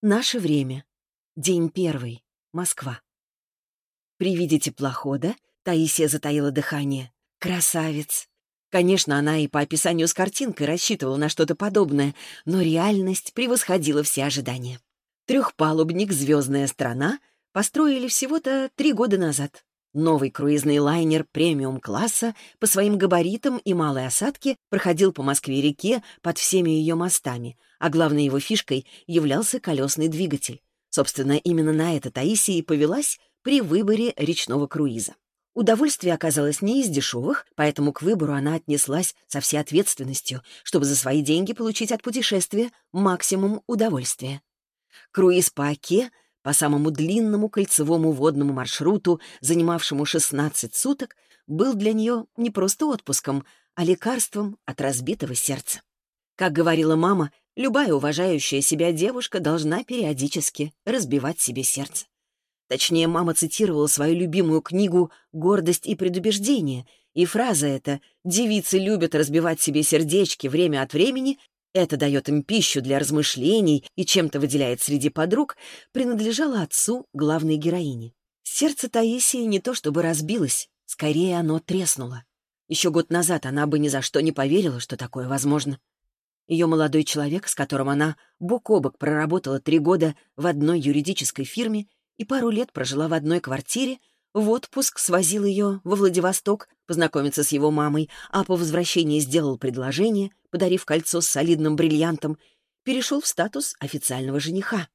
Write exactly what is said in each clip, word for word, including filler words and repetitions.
Наше время. День первый. Москва. При виде теплохода Таисия затаила дыхание. Красавец! Конечно, она и по описанию с картинкой рассчитывала на что-то подобное, но реальность превосходила все ожидания. Трехпалубник «Звездная страна» построили всего-то три года назад. Новый круизный лайнер премиум-класса по своим габаритам и малой осадке проходил по Москве-реке под всеми ее мостами, а главной его фишкой являлся колесный двигатель. Собственно, именно на это Таисия и повелась при выборе речного круиза. Удовольствие оказалось не из дешевых, поэтому к выбору она отнеслась со всей ответственностью, чтобы за свои деньги получить от путешествия максимум удовольствия. Круиз по Оке — по самому длинному кольцевому водному маршруту, занимавшему шестнадцать суток, был для нее не просто отпуском, а лекарством от разбитого сердца. Как говорила мама, любая уважающая себя девушка должна периодически разбивать себе сердце. Точнее, мама цитировала свою любимую книгу «Гордость и предубеждение», и фраза эта «девицы любят разбивать себе сердечки время от времени», это дает им пищу для размышлений и чем-то выделяет среди подруг, принадлежала отцу главной героини. Сердце Таисии не то чтобы разбилось, скорее оно треснуло. Еще год назад она бы ни за что не поверила, что такое возможно. Ее молодой человек, с которым она бок о бок проработала три года в одной юридической фирме и пару лет прожила в одной квартире, в отпуск свозил ее во Владивосток познакомиться с его мамой, а по возвращении сделал предложение, подарив кольцо с солидным бриллиантом, перешел в статус официального жениха.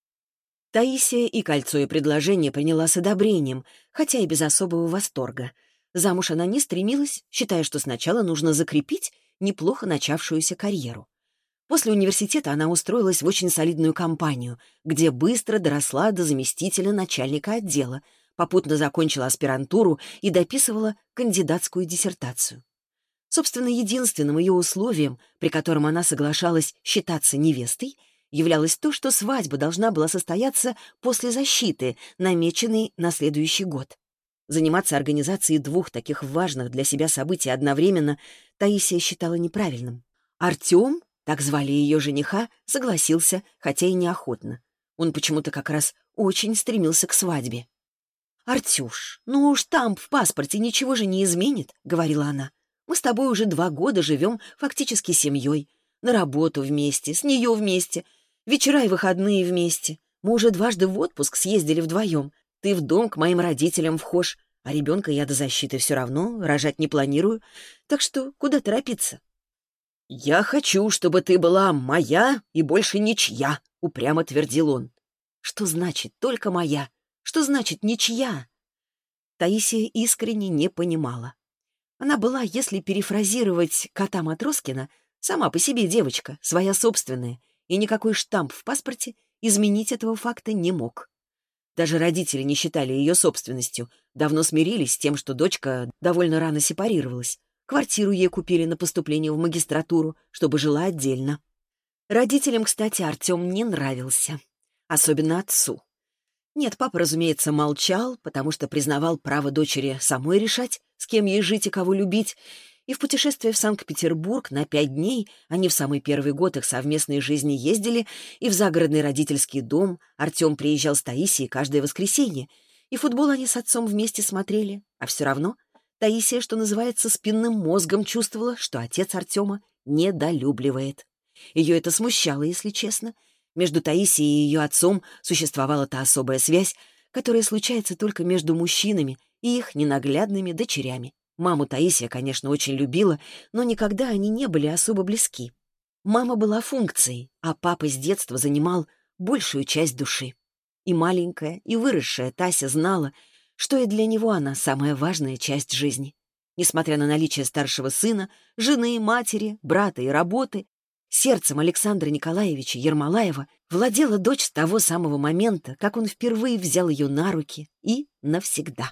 Таисия и кольцо, и предложение приняла с одобрением, хотя и без особого восторга. Замуж она не стремилась, считая, что сначала нужно закрепить неплохо начавшуюся карьеру. После университета она устроилась в очень солидную компанию, где быстро доросла до заместителя начальника отдела, попутно закончила аспирантуру и дописывала кандидатскую диссертацию. Собственно, единственным ее условием, при котором она соглашалась считаться невестой, являлось то, что свадьба должна была состояться после защиты, намеченной на следующий год. Заниматься организацией двух таких важных для себя событий одновременно Таисия считала неправильным. Артем, так звали ее жениха, согласился, хотя и неохотно. Он почему-то как раз очень стремился к свадьбе. «Артюш, ну штамп в паспорте ничего же не изменит», — говорила она. «Мы с тобой уже два года живем фактически семьей. На работу вместе, с нее вместе, вечера и выходные вместе. Мы уже дважды в отпуск съездили вдвоем. Ты в дом к моим родителям вхож, а ребенка я до защиты все равно рожать не планирую. Так что куда торопиться?» «Я хочу, чтобы ты была моя и больше ничья», — упрямо твердил он. «Что значит «только моя»? Что значит «ничья»?» Таисия искренне не понимала. Она была, если перефразировать кота Матроскина, сама по себе девочка, своя собственная, и никакой штамп в паспорте изменить этого факта не мог. Даже родители не считали ее собственностью, давно смирились с тем, что дочка довольно рано сепарировалась. Квартиру ей купили на поступление в магистратуру, чтобы жила отдельно. Родителям, кстати, Артем не нравился, особенно отцу. Нет, папа, разумеется, молчал, потому что признавал право дочери самой решать, с кем ей жить и кого любить, и в путешествие в Санкт-Петербург на пять дней, они в самый первый год их совместной жизни ездили, и в загородный родительский дом Артем приезжал с Таисией каждое воскресенье, и футбол они с отцом вместе смотрели, а все равно Таисия, что называется, спинным мозгом чувствовала, что отец Артема недолюбливает. Ее это смущало, если честно. Между Таисией и ее отцом существовала та особая связь, которая случается только между мужчинами и их ненаглядными дочерями. Маму Таисия, конечно, очень любила, но никогда они не были особо близки. Мама была функцией, а папа с детства занимал большую часть души. И маленькая, и выросшая Тася знала, что и для него она самая важная часть жизни. Несмотря на наличие старшего сына, жены, матери, брата и работы, сердцем Александра Николаевича Ермолаева владела дочь с того самого момента, как он впервые взял ее на руки, и навсегда.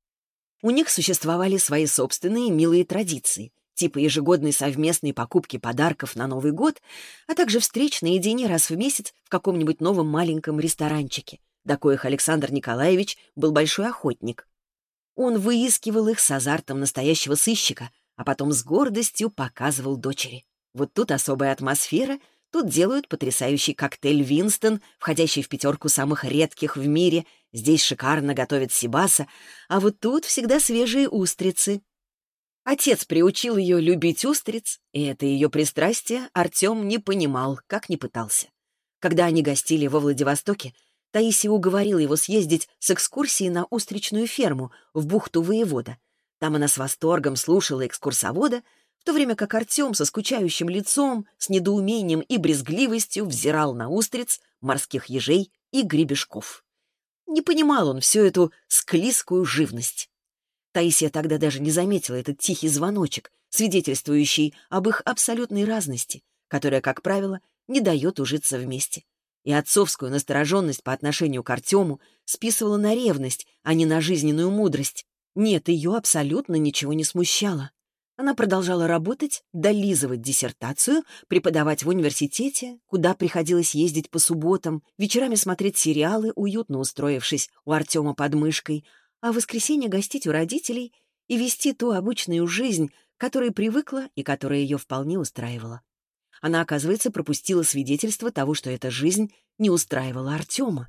У них существовали свои собственные милые традиции, типа ежегодной совместной покупки подарков на Новый год, а также встреч наедине раз в месяц в каком-нибудь новом маленьком ресторанчике, до коих Александр Николаевич был большой охотник. Он выискивал их с азартом настоящего сыщика, а потом с гордостью показывал дочери. Вот тут особая атмосфера Тут делают потрясающий коктейль «Винстон», входящий в пятерку самых редких в мире. Здесь шикарно готовят сибаса, а вот тут всегда свежие устрицы. Отец приучил ее любить устриц, и это ее пристрастие Артем не понимал, как ни пытался. Когда они гостили во Владивостоке, Таисия уговорила его съездить с экскурсией на устричную ферму в бухту Воевода. Там она с восторгом слушала экскурсовода, в то время как Артем со скучающим лицом, с недоумением и брезгливостью взирал на устриц, морских ежей и гребешков. Не понимал он всю эту склизкую живность. Таисия тогда даже не заметила этот тихий звоночек, свидетельствующий об их абсолютной разности, которая, как правило, не дает ужиться вместе. И отцовскую настороженность по отношению к Артему списывала на ревность, а не на жизненную мудрость. Нет, ее абсолютно ничего не смущало. Она продолжала работать, долизывать диссертацию, преподавать в университете, куда приходилось ездить по субботам, вечерами смотреть сериалы, уютно устроившись у Артема под мышкой, а в воскресенье гостить у родителей и вести ту обычную жизнь, к которой привыкла и которая ее вполне устраивала. Она, оказывается, пропустила свидетельство того, что эта жизнь не устраивала Артема.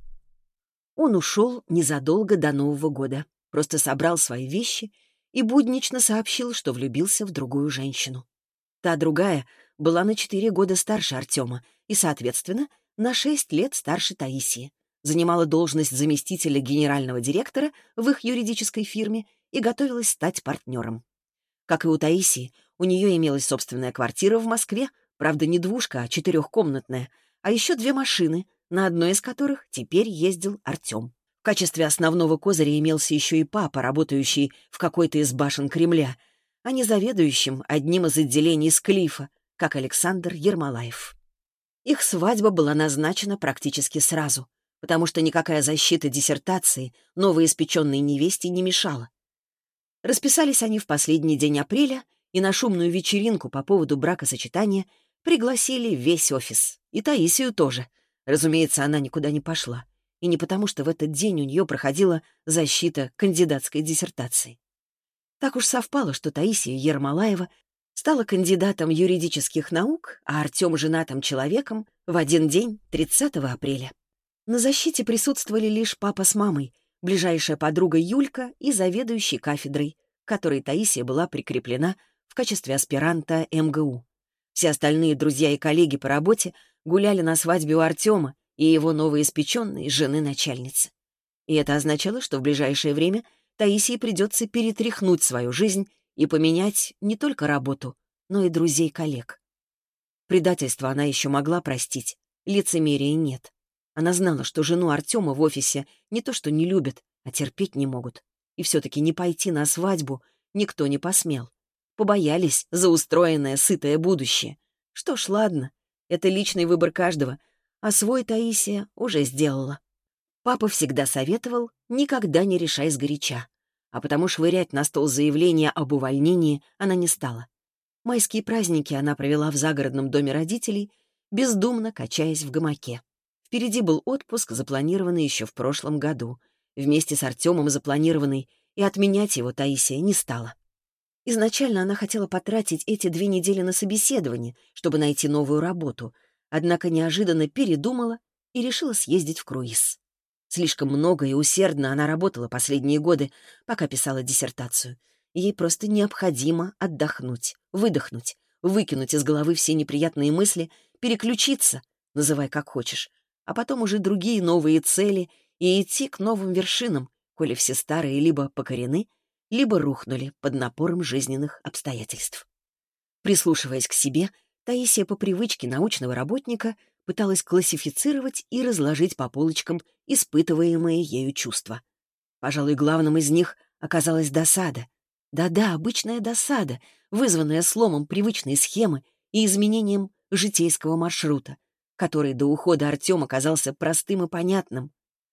Он ушел незадолго до Нового года, просто собрал свои вещи и буднично сообщил, что влюбился в другую женщину. Та другая была на четыре года старше Артема и, соответственно, на шесть лет старше Таисии. Занимала должность заместителя генерального директора в их юридической фирме и готовилась стать партнером. Как и у Таисии, у нее имелась собственная квартира в Москве, правда, не двушка, а четырехкомнатная, а еще две машины, на одной из которых теперь ездил Артем. В качестве основного козыря имелся еще и папа, работающий в какой-то из башен Кремля, а не заведующим одним из отделений Склифа, как Александр Ермолаев. Их свадьба была назначена практически сразу, потому что никакая защита диссертации новоиспеченной невесте не мешала. Расписались они в последний день апреля, и на шумную вечеринку по поводу бракосочетания пригласили весь офис, и Таисию тоже. Разумеется, она никуда не пошла, и не потому, что в этот день у нее проходила защита кандидатской диссертации. Так уж совпало, что Таисия Ермолаева стала кандидатом юридических наук, а Артем — женатым человеком в один день, тридцатого апреля. На защите присутствовали лишь папа с мамой, ближайшая подруга Юлька и заведующий кафедрой, к которой Таисия была прикреплена в качестве аспиранта эм гэ у. Все остальные друзья и коллеги по работе гуляли на свадьбе у Артема и его новоиспеченной жены-начальницы. И это означало, что в ближайшее время Таисии придется перетряхнуть свою жизнь и поменять не только работу, но и друзей-коллег. Предательство она еще могла простить, лицемерия нет. Она знала, что жену Артема в офисе не то что не любят, а терпеть не могут. И все-таки не пойти на свадьбу никто не посмел. Побоялись за устроенное, сытое будущее. Что ж, ладно, это личный выбор каждого, а свой Таисия уже сделала. Папа всегда советовал никогда не решай сгоряча, а потому швырять на стол заявление об увольнении она не стала. Майские праздники она провела в загородном доме родителей, бездумно качаясь в гамаке. Впереди был отпуск, запланированный еще в прошлом году, вместе с Артемом запланированный, и отменять его Таисия не стала. Изначально она хотела потратить эти две недели на собеседование, чтобы найти новую работу, однако неожиданно передумала и решила съездить в круиз. Слишком много и усердно она работала последние годы, пока писала диссертацию. Ей просто необходимо отдохнуть, выдохнуть, выкинуть из головы все неприятные мысли, переключиться, называй как хочешь, а потом уже другие новые цели и идти к новым вершинам, коли все старые либо покорены, либо рухнули под напором жизненных обстоятельств. Прислушиваясь к себе, Таисия по привычке научного работника пыталась классифицировать и разложить по полочкам испытываемые ею чувства. Пожалуй, главным из них оказалась досада. Да-да, обычная досада, вызванная сломом привычной схемы и изменением житейского маршрута, который до ухода Артема оказался простым и понятным.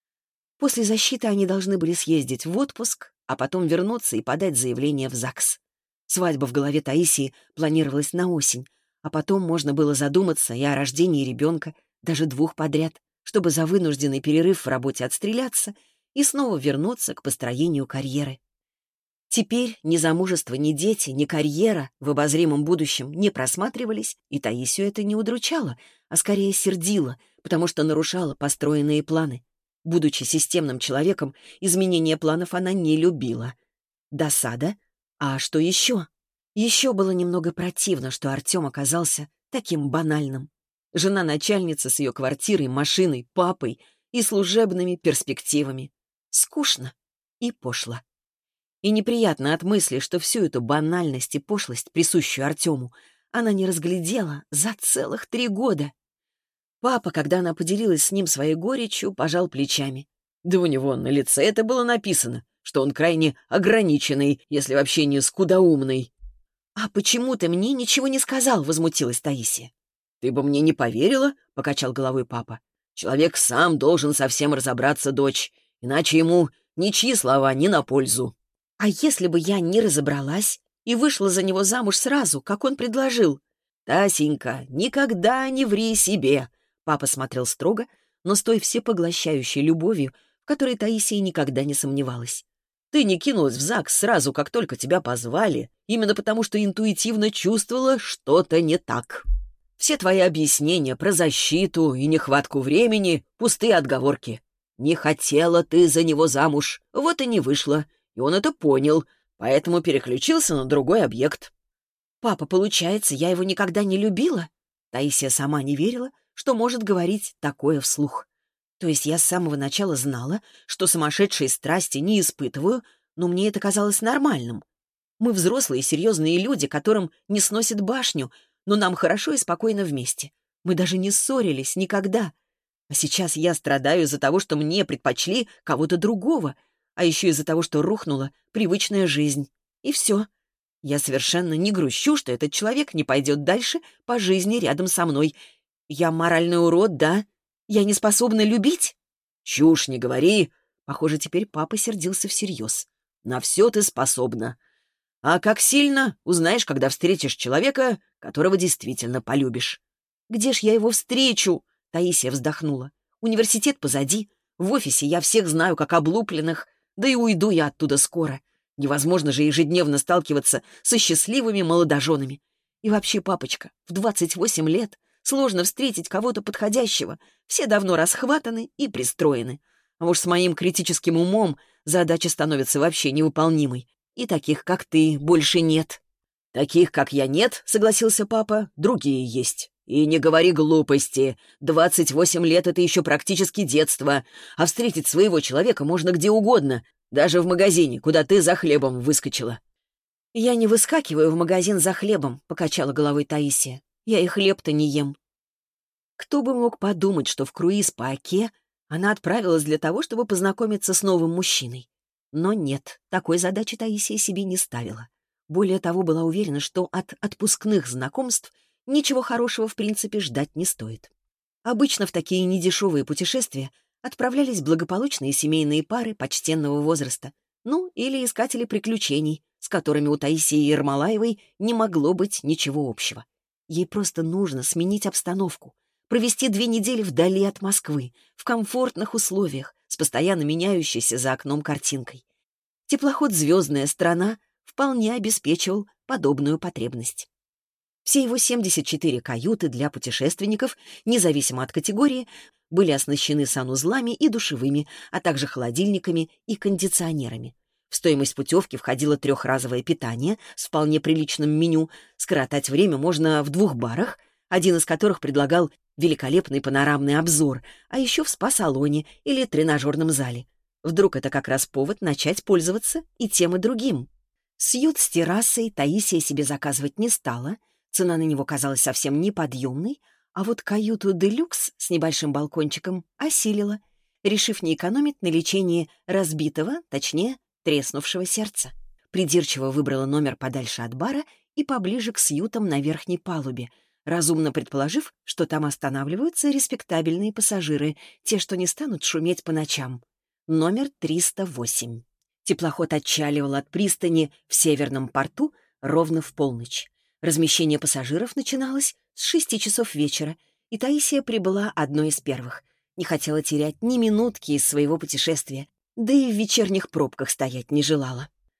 После защиты они должны были съездить в отпуск, а потом вернуться и подать заявление в ЗАГС. Свадьба в голове Таисии планировалась на осень, а потом можно было задуматься и о рождении ребенка, даже двух подряд, чтобы за вынужденный перерыв в работе отстреляться и снова вернуться к построению карьеры. Теперь ни замужество, ни дети, ни карьера в обозримом будущем не просматривались, и Таисию это не удручало, а скорее сердило, потому что нарушало построенные планы. Будучи системным человеком, изменение планов она не любила. Досада? А что еще? Еще было немного противно, что Артем оказался таким банальным. Жена начальницы с ее квартирой, машиной, папой и служебными перспективами. Скучно и пошло. И неприятно от мысли, что всю эту банальность и пошлость, присущую Артему, она не разглядела за целых три года. Папа, когда она поделилась с ним своей горечью, пожал плечами. Да у него на лице это было написано, что он крайне ограниченный, если вообще не скудоумный. «А почему ты мне ничего не сказал?» — возмутилась Таисия. «Ты бы мне не поверила?» — покачал головой папа. «Человек сам должен совсем разобраться, дочь, иначе ему ничьи слова не на пользу». «А если бы я не разобралась и вышла за него замуж сразу, как он предложил?» «Тасенька, никогда не ври себе!» Папа смотрел строго, но с той всепоглощающей любовью, в которой Таисия никогда не сомневалась. «Ты не кинулась в ЗАГС сразу, как только тебя позвали, именно потому что интуитивно чувствовала что-то не так. Все твои объяснения про защиту и нехватку времени — пустые отговорки. Не хотела ты за него замуж, вот и не вышла, и он это понял, поэтому переключился на другой объект». «Папа, получается, я его никогда не любила?» Таисия сама не верила, что может говорить такое вслух. То есть я с самого начала знала, что сумасшедшие страсти не испытываю, но мне это казалось нормальным. Мы взрослые серьезные люди, которым не сносит башню, но нам хорошо и спокойно вместе. Мы даже не ссорились никогда. А сейчас я страдаю из-за того, что мне предпочли кого-то другого, а еще из-за того, что рухнула привычная жизнь. И все. Я совершенно не грущу, что этот человек не пойдет дальше по жизни рядом со мной. Я моральный урод, да? Я не способна любить? Чушь не говори. Похоже, теперь папа сердился всерьез. На все ты способна. А как сильно, узнаешь, когда встретишь человека, которого действительно полюбишь. Где ж я его встречу? Таисия вздохнула. Университет позади. В офисе я всех знаю, как облупленных. Да и уйду я оттуда скоро. Невозможно же ежедневно сталкиваться со счастливыми молодоженами. И вообще, папочка, в двадцать восемь лет сложно встретить кого-то подходящего. Все давно расхватаны и пристроены. А уж с моим критическим умом задача становится вообще невыполнимой. И таких, как ты, больше нет. «Таких, как я, нет», — согласился папа, — «другие есть. И не говори глупости. Двадцать восемь лет — это еще практически детство. А встретить своего человека можно где угодно, даже в магазине, куда ты за хлебом выскочила». «Я не выскакиваю в магазин за хлебом», — покачала головой Таисия. «Я и хлеб-то не ем». Кто бы мог подумать, что в круиз по Оке она отправилась для того, чтобы познакомиться с новым мужчиной. Но нет, такой задачи Таисия себе не ставила. Более того, была уверена, что от отпускных знакомств ничего хорошего в принципе ждать не стоит. Обычно в такие недешевые путешествия отправлялись благополучные семейные пары почтенного возраста, ну или искатели приключений, с которыми у Таисии Ермолаевой не могло быть ничего общего. Ей просто нужно сменить обстановку, провести две недели вдали от Москвы, в комфортных условиях, с постоянно меняющейся за окном картинкой. Теплоход «Звездная страна» вполне обеспечивал подобную потребность. Все его семьдесят четыре каюты для путешественников, независимо от категории, были оснащены санузлами и душевыми, а также холодильниками и кондиционерами. В стоимость путевки входило трехразовое питание с вполне приличным меню. Скоротать время можно в двух барах, один из которых предлагал великолепный панорамный обзор, а еще в спа-салоне или тренажерном зале. Вдруг это как раз повод начать пользоваться и тем, и другим. Сьют с террасой Таисия себе заказывать не стала, цена на него казалась совсем неподъемной, а вот каюту «Делюкс» с небольшим балкончиком осилила, решив не экономить на лечении разбитого, точнее, треснувшего сердца. Придирчиво выбрала номер подальше от бара и поближе к сьютам на верхней палубе, разумно предположив, что там останавливаются респектабельные пассажиры, те, что не станут шуметь по ночам. Номер триста восемь. Теплоход отчаливал от пристани в Северном порту ровно в полночь. Размещение пассажиров начиналось с шести часов вечера, и Таисия прибыла одной из первых. Не хотела терять ни минутки из своего путешествия, да и в вечерних пробках стоять не желала.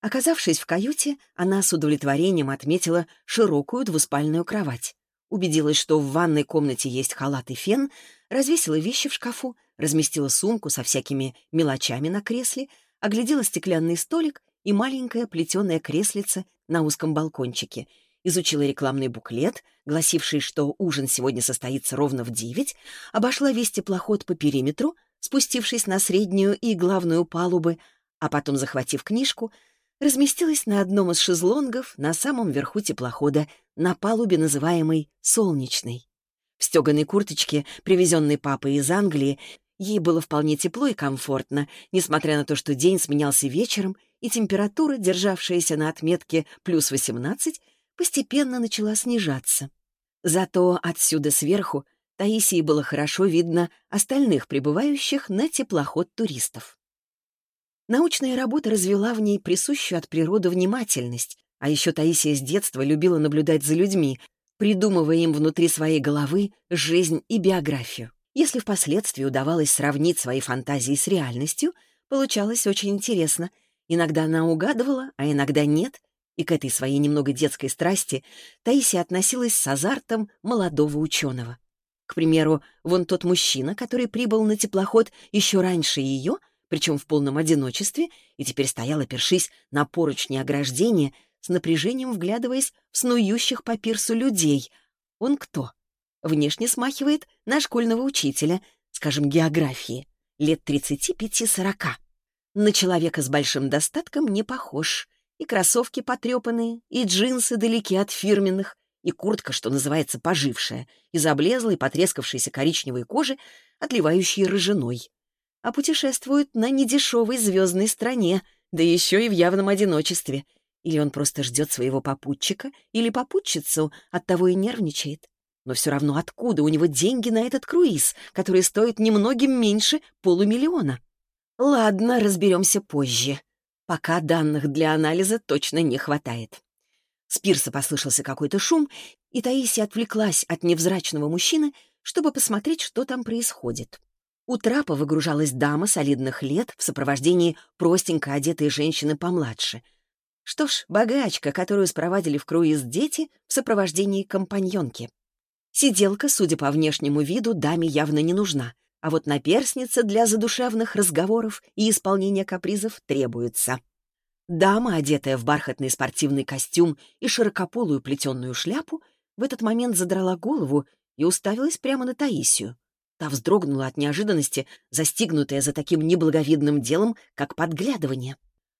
Оказавшись в каюте, она с удовлетворением отметила широкую двуспальную кровать. Убедилась, что в ванной комнате есть халат и фен, развесила вещи в шкафу, разместила сумку со всякими мелочами на кресле, оглядела стеклянный столик и маленькое плетеное креслице на узком балкончике, изучила рекламный буклет, гласивший, что ужин сегодня состоится ровно в девять, обошла весь теплоход по периметру, спустившись на среднюю и главную палубы, а потом, захватив книжку, разместилась на одном из шезлонгов на самом верху теплохода, на палубе, называемой «Солнечной». В стеганой курточке, привезенной папой из Англии, ей было вполне тепло и комфортно, несмотря на то, что день сменялся вечером, и температура, державшаяся на отметке плюс восемнадцать, постепенно начала снижаться. Зато отсюда сверху Таисии было хорошо видно остальных прибывающих на теплоход туристов. Научная работа развела в ней присущую от природы внимательность, а еще Таисия с детства любила наблюдать за людьми, придумывая им внутри своей головы жизнь и биографию. Если впоследствии удавалось сравнить свои фантазии с реальностью, получалось очень интересно. Иногда она угадывала, а иногда нет, и к этой своей немного детской страсти Таисия относилась с азартом молодого ученого. К примеру, вон тот мужчина, который прибыл на теплоход еще раньше ее, причем в полном одиночестве, и теперь стоял, опершись на поручни ограждения, с напряжением вглядываясь в снующих по пирсу людей. Он кто? Внешне смахивает на школьного учителя, скажем, географии, лет тридцати пяти-сорока. На человека с большим достатком не похож. И кроссовки потрепанные, и джинсы далеки от фирменных, и куртка, что называется, пожившая, из облезлой, потрескавшейся коричневой кожи, отливающей рыжиной. А путешествует на недешевой звездной стране, да еще и в явном одиночестве. Или он просто ждет своего попутчика, или попутчицу, оттого и нервничает. Но все равно откуда у него деньги на этот круиз, который стоит немногим меньше полумиллиона? Ладно, разберемся позже. Пока данных для анализа точно не хватает. С пирса послышался какой-то шум, и Таисия отвлеклась от невзрачного мужчины, чтобы посмотреть, что там происходит. У трапа выгружалась дама солидных лет в сопровождении простенько одетой женщины помладше. Что ж, богачка, которую спровадили в круиз дети в сопровождении компаньонки. Сиделка, судя по внешнему виду, даме явно не нужна, а вот наперсница для задушевных разговоров и исполнения капризов требуется. Дама, одетая в бархатный спортивный костюм и широкополую плетеную шляпу, в этот момент задрала голову и уставилась прямо на Таисию. Та вздрогнула от неожиданности, застигнутая за таким неблаговидным делом, как подглядывание.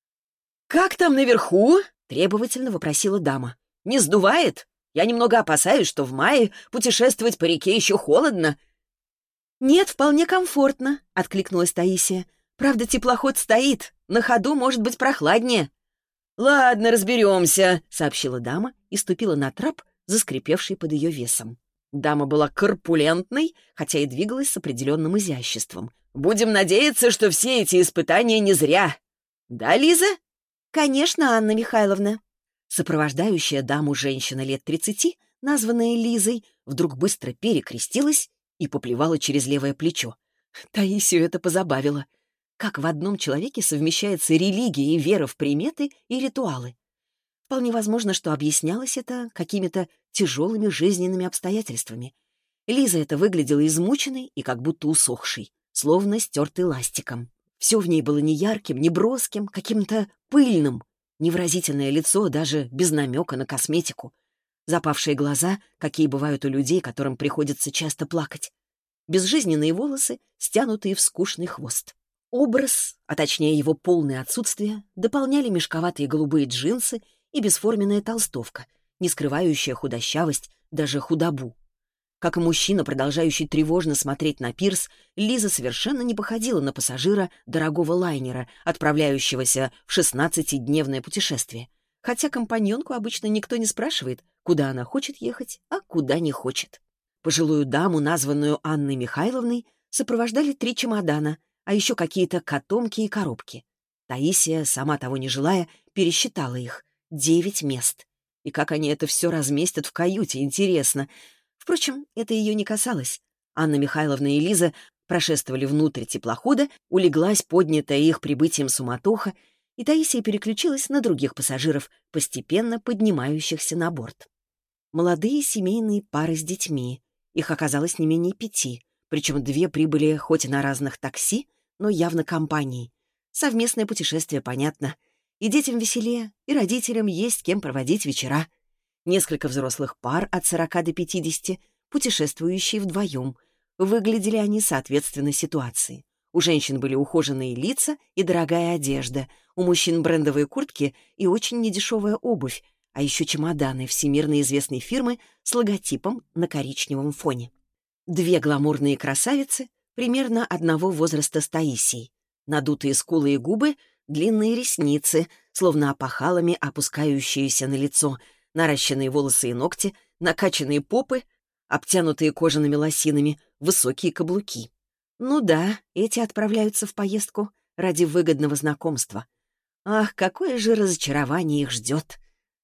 «Как там наверху?» — требовательно вопросила дама. «Не сдувает? Я немного опасаюсь, что в мае путешествовать по реке еще холодно». «Нет, вполне комфортно», — откликнулась Таисия. «Правда, теплоход стоит. На ходу может быть прохладнее». «Ладно, разберемся», — сообщила дама и ступила на трап, заскрипевший под ее весом. Дама была корпулентной, хотя и двигалась с определенным изяществом. «Будем надеяться, что все эти испытания не зря. Да, Лиза?» «Конечно, Анна Михайловна». Сопровождающая даму женщина лет тридцати, названная Лизой, вдруг быстро перекрестилась и поплевала через левое плечо. Таисию это позабавило. Как в одном человеке совмещается религия и вера в приметы и ритуалы? Вполне возможно, что объяснялось это какими-то тяжелыми жизненными обстоятельствами. Лиза это выглядела измученной и как будто усохшей, словно стертой ластиком. Все в ней было не ярким, не броским, каким-то пыльным. Невыразительное лицо даже без намека на косметику. Запавшие глаза, какие бывают у людей, которым приходится часто плакать. Безжизненные волосы, стянутые в скучный хвост. Образ, а точнее его полное отсутствие, дополняли мешковатые голубые джинсы и бесформенная толстовка, не скрывающая худощавость, даже худобу. Как и мужчина, продолжающий тревожно смотреть на пирс, Лиза совершенно не походила на пассажира дорогого лайнера, отправляющегося в шестнадцатидневное путешествие. Хотя компаньонку обычно никто не спрашивает, куда она хочет ехать, а куда не хочет. Пожилую даму, названную Анной Михайловной, сопровождали три чемодана, а еще какие-то котомки и коробки. Таисия, сама того не желая, пересчитала их. Девять мест. И как они это все разместят в каюте, интересно. Впрочем, это ее не касалось. Анна Михайловна и Лиза прошествовали внутрь теплохода, улеглась поднятая их прибытием суматоха, и Таисия переключилась на других пассажиров, постепенно поднимающихся на борт. Молодые семейные пары с детьми. Их оказалось не менее пяти, причем две прибыли хоть и на разных такси, но явно компанией. Совместное путешествие, понятно. И детям веселее, и родителям есть с кем проводить вечера. Несколько взрослых пар от сорока до пятидесяти, путешествующие вдвоем. Выглядели они соответственно ситуации. У женщин были ухоженные лица и дорогая одежда, у мужчин брендовые куртки и очень недешевая обувь, а еще чемоданы всемирно известной фирмы с логотипом на коричневом фоне. Две гламурные красавицы примерно одного возраста с Таисией. Надутые скулы и губы, длинные ресницы, словно опахалами опускающиеся на лицо, наращенные волосы и ногти, накачанные попы, обтянутые кожаными лосинами, высокие каблуки. Ну да, эти отправляются в поездку ради выгодного знакомства. Ах, какое же разочарование их ждет!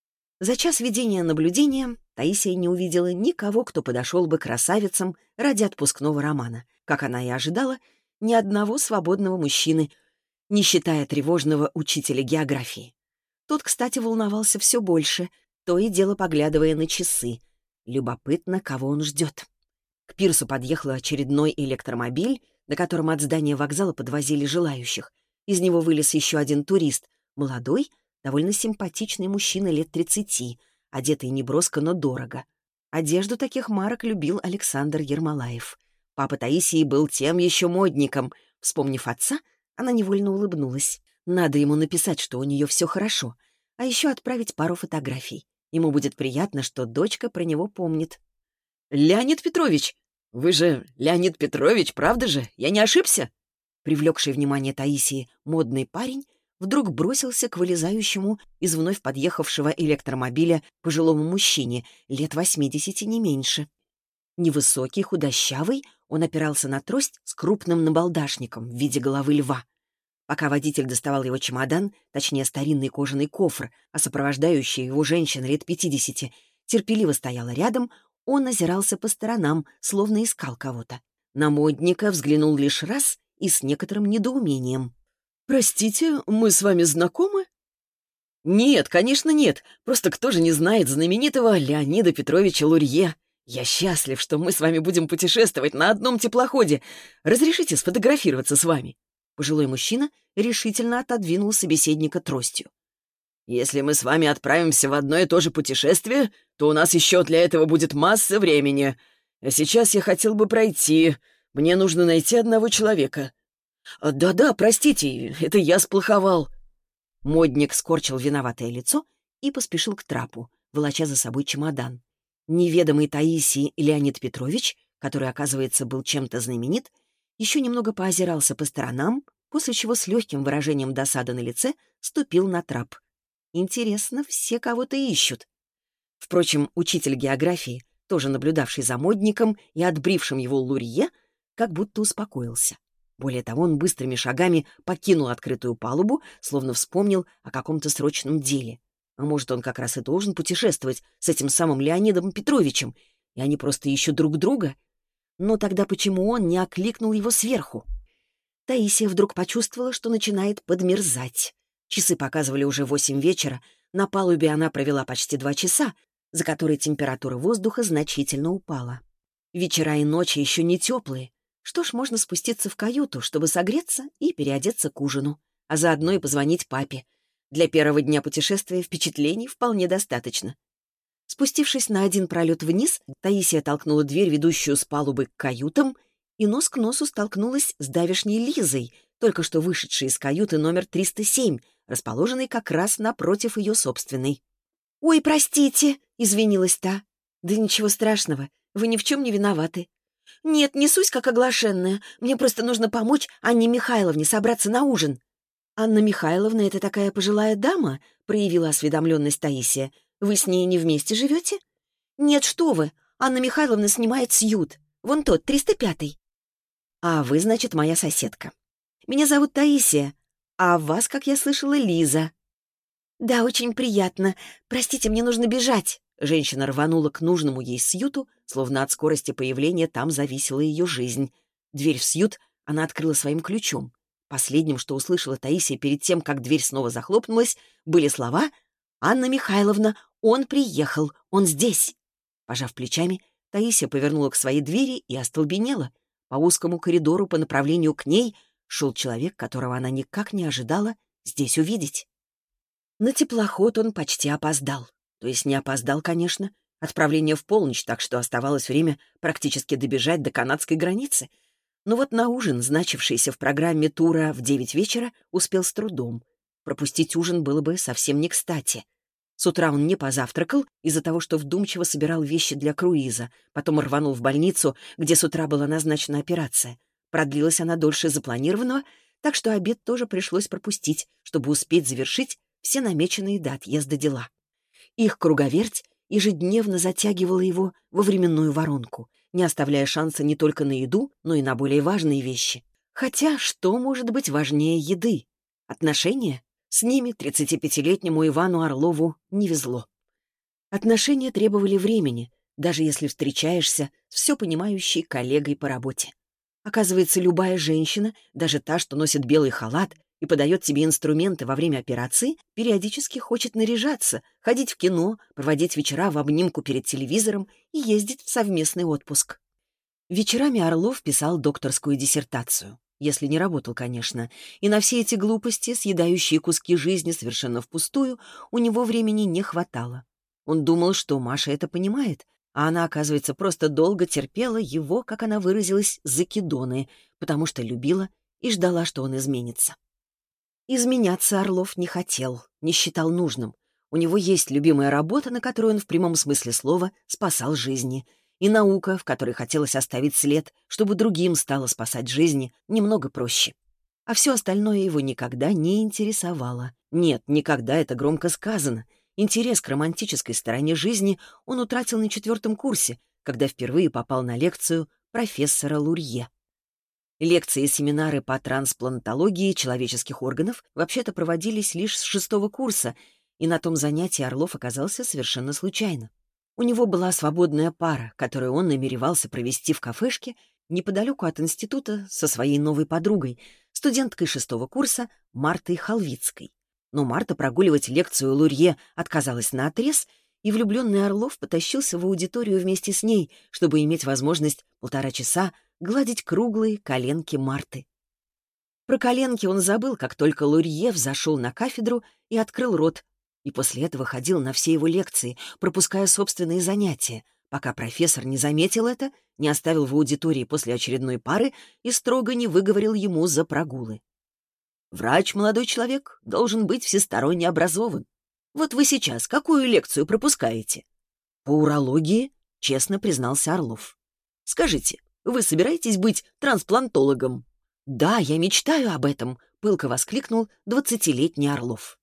За час ведения наблюдения Таисия не увидела никого, кто подошел бы к красавицам ради отпускного романа. Как она и ожидала, ни одного свободного мужчины, не считая тревожного учителя географии. Тот, кстати, волновался все больше, то и дело поглядывая на часы. Любопытно, кого он ждет. К пирсу подъехал очередной электромобиль, на котором от здания вокзала подвозили желающих. Из него вылез еще один турист, молодой, довольно симпатичный мужчина лет тридцати, одетый неброско, но дорого. Одежду таких марок любил Александр Ермолаев. Папа Таисии был тем еще модником. Вспомнив отца, она невольно улыбнулась. Надо ему написать, что у нее все хорошо, а еще отправить пару фотографий. Ему будет приятно, что дочка про него помнит. «Леонид Петрович! Вы же Леонид Петрович, правда же? Я не ошибся?» Привлекший внимание Таисии модный парень вдруг бросился к вылезающему из вновь подъехавшего электромобиля пожилому мужчине, лет восьмидесяти не меньше. Невысокий, худощавый, он опирался на трость с крупным набалдашником в виде головы льва. Пока водитель доставал его чемодан, точнее старинный кожаный кофр, а сопровождающая его женщина лет пятидесяти терпеливо стояла рядом, он озирался по сторонам, словно искал кого-то. На модника взглянул лишь раз и с некоторым недоумением. «Простите, мы с вами знакомы?» «Нет, конечно, нет. Просто кто же не знает знаменитого Леонида Петровича Лурье? Я счастлив, что мы с вами будем путешествовать на одном теплоходе. Разрешите сфотографироваться с вами?» Пожилой мужчина решительно отодвинул собеседника тростью. «Если мы с вами отправимся в одно и то же путешествие, то у нас еще для этого будет масса времени. А сейчас я хотел бы пройти. Мне нужно найти одного человека». «Да-да, простите, это я сплоховал». Модник скорчил виноватое лицо и поспешил к трапу, волоча за собой чемодан. Неведомый Таисии Леонид Петрович, который, оказывается, был чем-то знаменит, еще немного поозирался по сторонам, после чего с легким выражением досады на лице ступил на трап. Интересно, все кого-то ищут. Впрочем, учитель географии, тоже наблюдавший за модником и отбрившим его Лурье, как будто успокоился. Более того, он быстрыми шагами покинул открытую палубу, словно вспомнил о каком-то срочном деле. А может, он как раз и должен путешествовать с этим самым Леонидом Петровичем, и они просто ищут друг друга? Но тогда почему он не окликнул его сверху? Таисия вдруг почувствовала, что начинает подмерзать. Часы показывали уже восемь вечера, на палубе она провела почти два часа, за которые температура воздуха значительно упала. Вечера и ночи еще не теплые. Что ж, можно спуститься в каюту, чтобы согреться и переодеться к ужину, а заодно и позвонить папе. Для первого дня путешествия впечатлений вполне достаточно. Спустившись на один пролет вниз, Таисия толкнула дверь, ведущую с палубы к каютам, и нос к носу столкнулась с давешней Лизой, только что вышедшей из каюты номер триста семь, расположенной как раз напротив ее собственной. «Ой, простите!» — извинилась та. «Да ничего страшного, вы ни в чем не виноваты». «Нет, несусь как оглашенная. Мне просто нужно помочь Анне Михайловне собраться на ужин». «Анна Михайловна — это такая пожилая дама?» — проявила осведомленность Таисия. «Вы с ней не вместе живете?» «Нет, что вы! Анна Михайловна снимает сьют. Вон тот, триста пятый». «А вы, значит, моя соседка. Меня зовут Таисия, а вас, как я слышала, Лиза». «Да, очень приятно. Простите, мне нужно бежать». Женщина рванула к нужному ей сьюту, словно от скорости появления там зависела ее жизнь. Дверь в сьют она открыла своим ключом. Последним, что услышала Таисия перед тем, как дверь снова захлопнулась, были слова «Анна Михайловна, он приехал, он здесь». Пожав плечами, Таисия повернула к своей двери и остолбенела. По узкому коридору по направлению к ней шел человек, которого она никак не ожидала здесь увидеть. На теплоход он почти опоздал. То есть не опоздал, конечно. Отправление в полночь, так что оставалось время практически добежать до канадской границы. Но вот на ужин, значившийся в программе тура в девять вечера, успел с трудом. Пропустить ужин было бы совсем не кстати. С утра он не позавтракал из-за того, что вдумчиво собирал вещи для круиза, потом рванул в больницу, где с утра была назначена операция. Продлилась она дольше запланированного, так что обед тоже пришлось пропустить, чтобы успеть завершить все намеченные до отъезда дела. Их круговерть ежедневно затягивала его во временную воронку, не оставляя шанса не только на еду, но и на более важные вещи. Хотя что может быть важнее еды? Отношения? С ними тридцатипятилетнему Ивану Орлову не везло. Отношения требовали времени, даже если встречаешься с все понимающей коллегой по работе. Оказывается, любая женщина, даже та, что носит белый халат и подает тебе инструменты во время операции, периодически хочет наряжаться, ходить в кино, проводить вечера в обнимку перед телевизором и ездить в совместный отпуск. Вечерами Орлов писал докторскую диссертацию, если не работал, конечно, и на все эти глупости, съедающие куски жизни совершенно впустую, у него времени не хватало. Он думал, что Маша это понимает, а она, оказывается, просто долго терпела его, как она выразилась, закидоны, потому что любила и ждала, что он изменится. Изменяться Орлов не хотел, не считал нужным. У него есть любимая работа, на которой он в прямом смысле слова спасал жизни, и наука, в которой хотелось оставить след, чтобы другим стало спасать жизни, немного проще. А все остальное его никогда не интересовало. Нет, никогда, это громко сказано. Интерес к романтической стороне жизни он утратил на четвертом курсе, когда впервые попал на лекцию профессора Лурье. Лекции и семинары по трансплантологии человеческих органов вообще-то проводились лишь с шестого курса, и на том занятии Орлов оказался совершенно случайно. У него была свободная пара, которую он намеревался провести в кафешке неподалеку от института со своей новой подругой, студенткой шестого курса Мартой Халвицкой. Но Марта прогуливать лекцию Лурье отказалась наотрез, и влюбленный Орлов потащился в аудиторию вместе с ней, чтобы иметь возможность полтора часа гладить круглые коленки Марты. Про коленки он забыл, как только Лурье взошел на кафедру и открыл рот, и после этого ходил на все его лекции, пропуская собственные занятия, пока профессор не заметил это, не оставил в аудитории после очередной пары и строго не выговорил ему за прогулы. Врач, молодой человек, должен быть всесторонне образован. Вот вы сейчас какую лекцию пропускаете? По урологии, честно признался Орлов. Скажите, вы собираетесь быть трансплантологом? Да, я мечтаю об этом, пылко воскликнул двадцатилетний Орлов.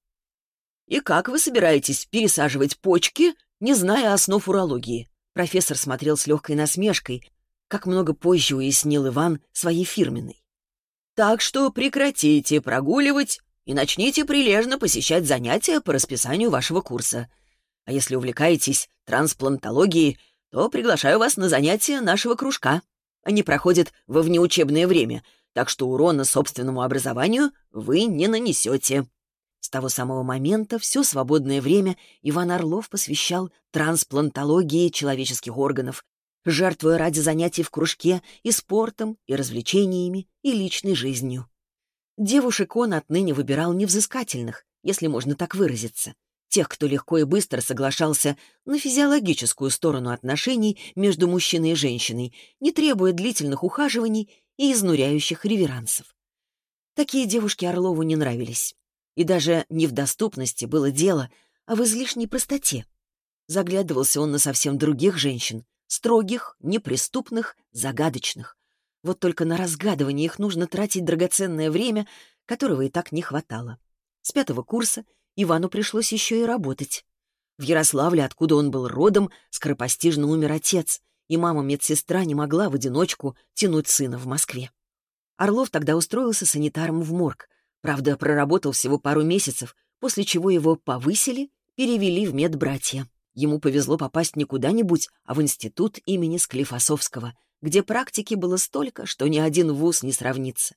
И как вы собираетесь пересаживать почки, не зная основ урологии? Профессор смотрел с легкой насмешкой, как много позже уяснил Иван своей фирменной. Так что прекратите прогуливать и начните прилежно посещать занятия по расписанию вашего курса. А если увлекаетесь трансплантологией, то приглашаю вас на занятия нашего кружка. Они проходят во внеучебное время, так что урона собственному образованию вы не нанесете. С того самого момента все свободное время Иван Орлов посвящал трансплантологии человеческих органов, жертвуя ради занятий в кружке и спортом, и развлечениями, и личной жизнью. Девушек он отныне выбирал невзыскательных, если можно так выразиться, тех, кто легко и быстро соглашался на физиологическую сторону отношений между мужчиной и женщиной, не требуя длительных ухаживаний и изнуряющих реверансов. Такие девушки Орлову не нравились. И даже не в доступности было дело, а в излишней простоте. Заглядывался он на совсем других женщин, строгих, неприступных, загадочных. Вот только на разгадывание их нужно тратить драгоценное время, которого и так не хватало. С пятого курса Ивану пришлось еще и работать. В Ярославле, откуда он был родом, скоропостижно умер отец, и мама-медсестра не могла в одиночку тянуть сына в Москве. Орлов тогда устроился санитаром в морг. Правда, проработал всего пару месяцев, после чего его повысили, перевели в медбратья. Ему повезло попасть не куда-нибудь, а в институт имени Склифосовского, где практики было столько, что ни один вуз не сравнится.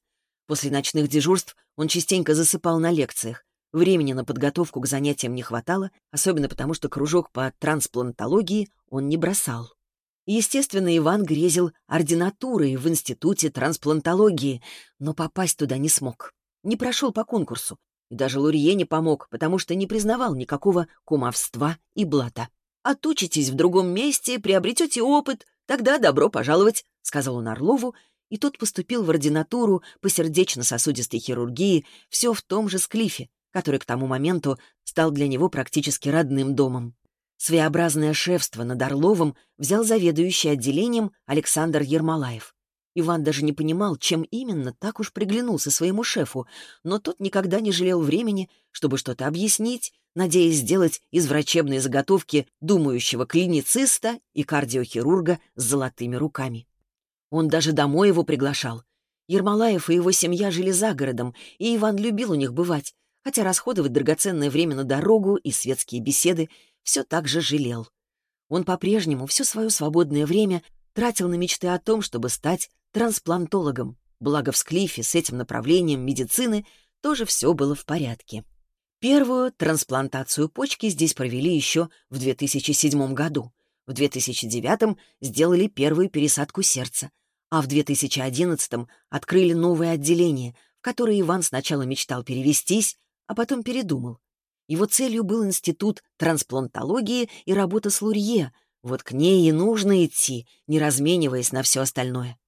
После ночных дежурств он частенько засыпал на лекциях. Времени на подготовку к занятиям не хватало, особенно потому, что кружок по трансплантологии он не бросал. Естественно, Иван грезил ординатурой в Институте трансплантологии, но попасть туда не смог. Не прошел по конкурсу. И даже Лурье не помог, потому что не признавал никакого кумовства и блата. «Отучитесь в другом месте, приобретете опыт, тогда добро пожаловать», — сказал он Орлову, и тот поступил в ординатуру по сердечно-сосудистой хирургии все в том же Склифе, который к тому моменту стал для него практически родным домом. Своеобразное шефство над Орловым взял заведующий отделением Александр Ермолаев. Иван даже не понимал, чем именно так уж приглянулся своему шефу, но тот никогда не жалел времени, чтобы что-то объяснить, надеясь сделать из врачебной заготовки думающего клинициста и кардиохирурга с золотыми руками. Он даже домой его приглашал. Ермолаев и его семья жили за городом, и Иван любил у них бывать, хотя расходовать драгоценное время на дорогу и светские беседы все так же жалел. Он по-прежнему все свое свободное время тратил на мечты о том, чтобы стать трансплантологом, благо в Склифе с этим направлением медицины тоже все было в порядке. Первую трансплантацию почки здесь провели еще в две тысячи седьмом году. В две тысячи девятом сделали первую пересадку сердца, а в две тысячи одиннадцатом открыли новое отделение, в которое Иван сначала мечтал перевестись, а потом передумал. Его целью был институт трансплантологии и работа с Лурье. Вот к ней и нужно идти, не размениваясь на все остальное.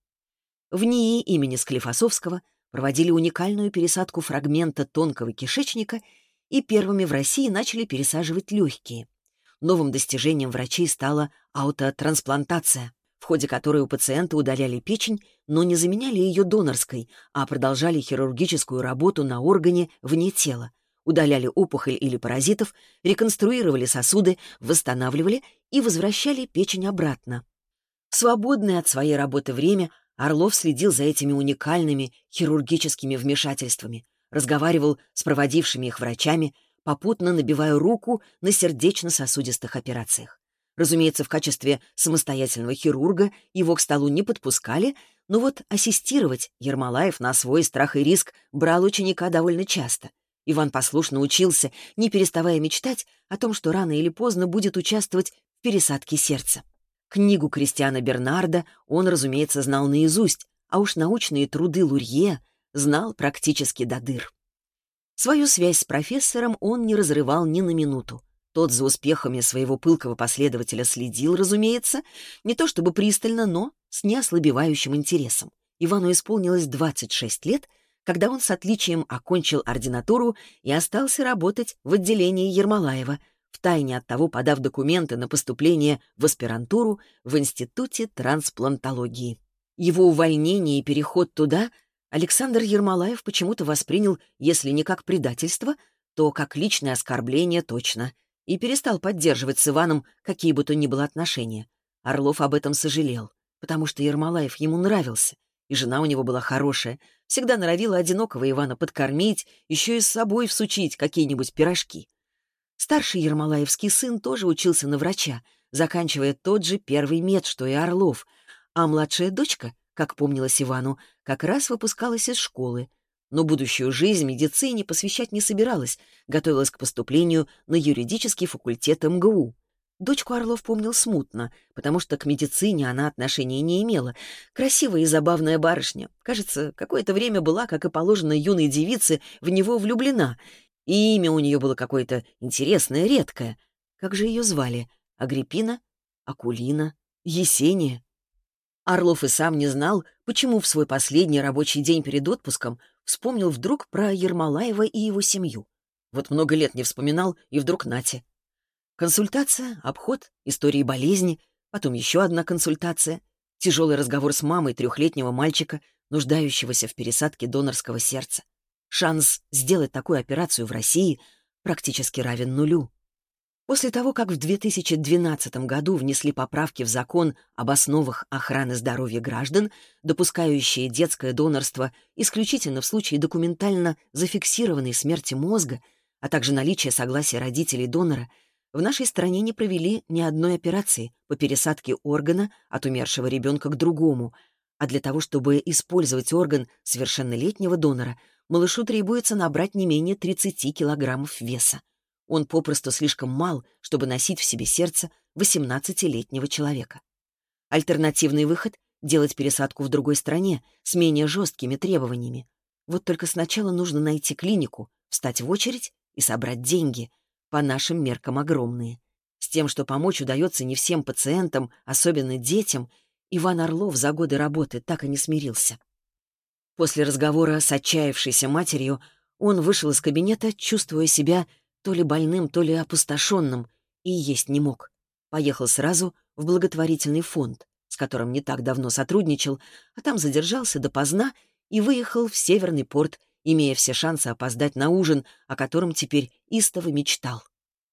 В НИИ имени Склифосовского проводили уникальную пересадку фрагмента тонкого кишечника и первыми в России начали пересаживать легкие. Новым достижением врачей стала аутотрансплантация, в ходе которой у пациента удаляли печень, но не заменяли ее донорской, а продолжали хирургическую работу на органе вне тела. Удаляли опухоль или паразитов, реконструировали сосуды, восстанавливали и возвращали печень обратно. В свободное от своей работы время Орлов следил за этими уникальными хирургическими вмешательствами, разговаривал с проводившими их врачами, попутно набивая руку на сердечно-сосудистых операциях. Разумеется, в качестве самостоятельного хирурга его к столу не подпускали, но вот ассистировать Ермолаев на свой страх и риск брал ученика довольно часто. Иван послушно учился, не переставая мечтать о том, что рано или поздно будет участвовать в пересадке сердца. Книгу Кристиана Бернарда он, разумеется, знал наизусть, а уж научные труды Лурье знал практически до дыр. Свою связь с профессором он не разрывал ни на минуту. Тот за успехами своего пылкого последователя следил, разумеется, не то чтобы пристально, но с неослабевающим интересом. Ивану исполнилось двадцать шесть лет, когда он с отличием окончил ординатуру и остался работать в отделении Ермолаева, втайне от того подав документы на поступление в аспирантуру в Институте трансплантологии. Его увольнение и переход туда Александр Ермолаев почему-то воспринял, если не как предательство, то как личное оскорбление точно, и перестал поддерживать с Иваном какие бы то ни было отношения. Орлов об этом сожалел, потому что Ермолаев ему нравился, и жена у него была хорошая, всегда норовила одинокого Ивана подкормить, еще и с собой всучить какие-нибудь пирожки. Старший ермолаевский сын тоже учился на врача, заканчивая тот же первый мед, что и Орлов, а младшая дочка, как помнилось Ивану, как раз выпускалась из школы, но будущую жизнь медицине посвящать не собиралась, готовилась к поступлению на юридический факультет эм гэ у. Дочку Орлов помнил смутно, потому что к медицине она отношения не имела. Красивая и забавная барышня. Кажется, какое-то время была, как и положено юной девице, в него влюблена. И имя у нее было какое-то интересное, редкое. Как же ее звали? Агриппина? Акулина? Есения? Орлов и сам не знал, почему в свой последний рабочий день перед отпуском вспомнил вдруг про Ермолаева и его семью. Вот много лет не вспоминал, и вдруг нате. Консультация, обход, истории болезни, потом еще одна консультация, тяжелый разговор с мамой трехлетнего мальчика, нуждающегося в пересадке донорского сердца. Шанс сделать такую операцию в России практически равен нулю. После того, как в две тысячи двенадцатом году внесли поправки в закон об основах охраны здоровья граждан, допускающие детское донорство исключительно в случае документально зафиксированной смерти мозга, а также наличия согласия родителей донора, в нашей стране не провели ни одной операции по пересадке органа от умершего ребенка к другому, А для того, чтобы использовать орган совершеннолетнего донора, малышу требуется набрать не менее тридцати килограммов веса. Он попросту слишком мал, чтобы носить в себе сердце восемнадцатилетнего человека. Альтернативный выход — делать пересадку в другой стране с менее жесткими требованиями. Вот только сначала нужно найти клинику, встать в очередь и собрать деньги, по нашим меркам огромные. С тем, что помочь удается не всем пациентам, особенно детям, Иван Орлов за годы работы так и не смирился. После разговора с отчаявшейся матерью он вышел из кабинета, чувствуя себя то ли больным, то ли опустошенным, и есть не мог. Поехал сразу в благотворительный фонд, с которым не так давно сотрудничал, а там задержался допоздна и выехал в Северный порт, имея все шансы опоздать на ужин, о котором теперь истово мечтал.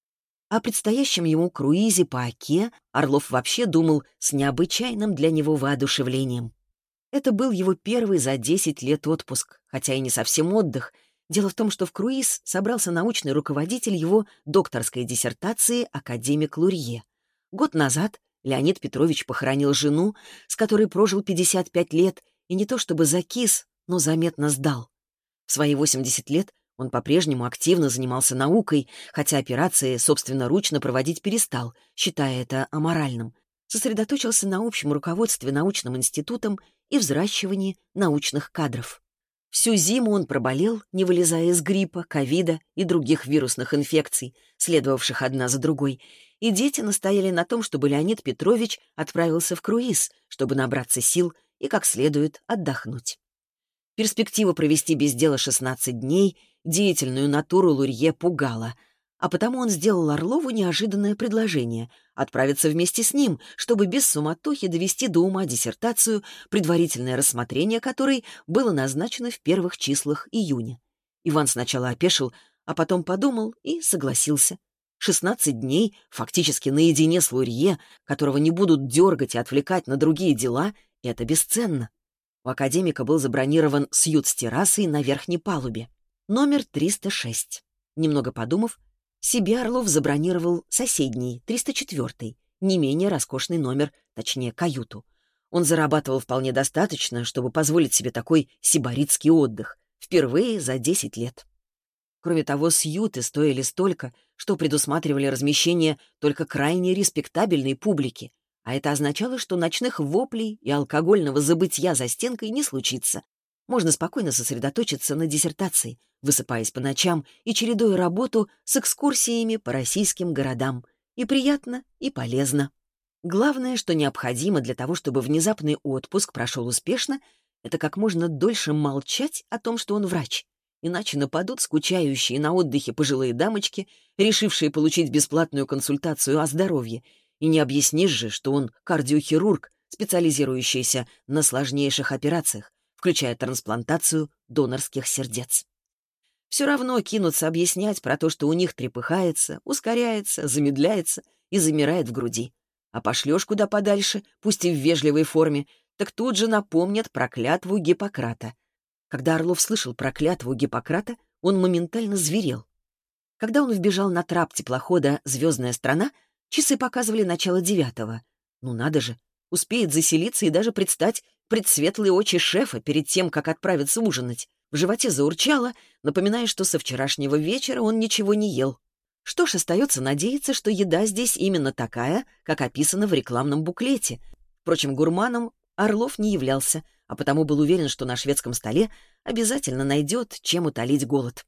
О предстоящем ему круизе по Оке Орлов вообще думал с необычайным для него воодушевлением. Это был его первый за десять лет отпуск, хотя и не совсем отдых. Дело в том, что в круиз собрался научный руководитель его докторской диссертации академик Лурье. Год назад Леонид Петрович похоронил жену, с которой прожил пятьдесят пять лет, и не то чтобы закис, но заметно сдал. В свои восемьдесят лет он по-прежнему активно занимался наукой, хотя операции собственноручно проводить перестал, считая это аморальным. Сосредоточился на общем руководстве научным институтом и взращивании научных кадров. Всю зиму он проболел, не вылезая из гриппа, ковида и других вирусных инфекций, следовавших одна за другой, и дети настояли на том, чтобы Леонид Петрович отправился в круиз, чтобы набраться сил и как следует отдохнуть. Перспектива провести без дела шестнадцать дней деятельную натуру Лурье пугала, а потому он сделал Орлову неожиданное предложение — отправиться вместе с ним, чтобы без суматохи довести до ума диссертацию, предварительное рассмотрение которой было назначено в первых числах июня. Иван сначала опешил, а потом подумал и согласился. шестнадцать дней, фактически наедине с Лурье, которого не будут дергать и отвлекать на другие дела, — это бесценно. У академика был забронирован сьют с террасой на верхней палубе. Номер триста шесть. Немного подумав, себе Орлов забронировал соседний, триста четвёртый, не менее роскошный номер, точнее, каюту. Он зарабатывал вполне достаточно, чтобы позволить себе такой сибаритский отдых, впервые за десять лет. Кроме того, сьюты стоили столько, что предусматривали размещение только крайне респектабельной публики, а это означало, что ночных воплей и алкогольного забытья за стенкой не случится. Можно спокойно сосредоточиться на диссертации, высыпаясь по ночам и чередуя работу с экскурсиями по российским городам. И приятно, и полезно. Главное, что необходимо для того, чтобы внезапный отпуск прошел успешно, это как можно дольше молчать о том, что он врач. Иначе нападут скучающие на отдыхе пожилые дамочки, решившие получить бесплатную консультацию о здоровье. И не объяснишь же, что он кардиохирург, специализирующийся на сложнейших операциях, включая трансплантацию донорских сердец. Все равно кинутся объяснять про то, что у них трепыхается, ускоряется, замедляется и замирает в груди. А пошлешь куда подальше, пусть и в вежливой форме, так тут же напомнят про клятву Гиппократа. Когда Орлов слышал про клятву Гиппократа, он моментально зверел. Когда он вбежал на трап теплохода «Звездная страна», часы показывали начало девятого. Ну надо же, успеет заселиться и даже предстать пред светлые очи шефа перед тем, как отправиться ужинать. В животе заурчало, напоминая, что со вчерашнего вечера он ничего не ел. Что ж, остается надеяться, что еда здесь именно такая, как описано в рекламном буклете. Впрочем, гурманом Орлов не являлся, а потому был уверен, что на шведском столе обязательно найдет, чем утолить голод.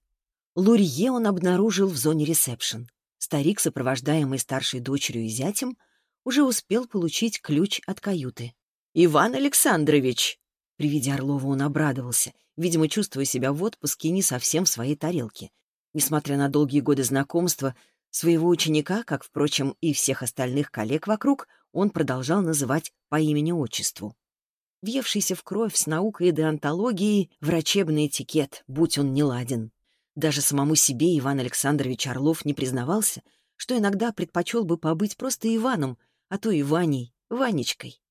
Лурье он обнаружил в зоне ресепшн. Старик, сопровождаемый старшей дочерью и зятем, уже успел получить ключ от каюты. «Иван Александрович!» При виде Орлова он обрадовался, видимо, чувствуя себя в отпуске не совсем в своей тарелке. Несмотря на долгие годы знакомства, своего ученика, как, впрочем, и всех остальных коллег вокруг, он продолжал называть по имени-отчеству. Въевшийся в кровь с наукой и деонтологией врачебный этикет, будь он неладен. Даже самому себе Иван Александрович Орлов не признавался, что иногда предпочел бы побыть просто Иваном, а то и Ваней, Ванечкой.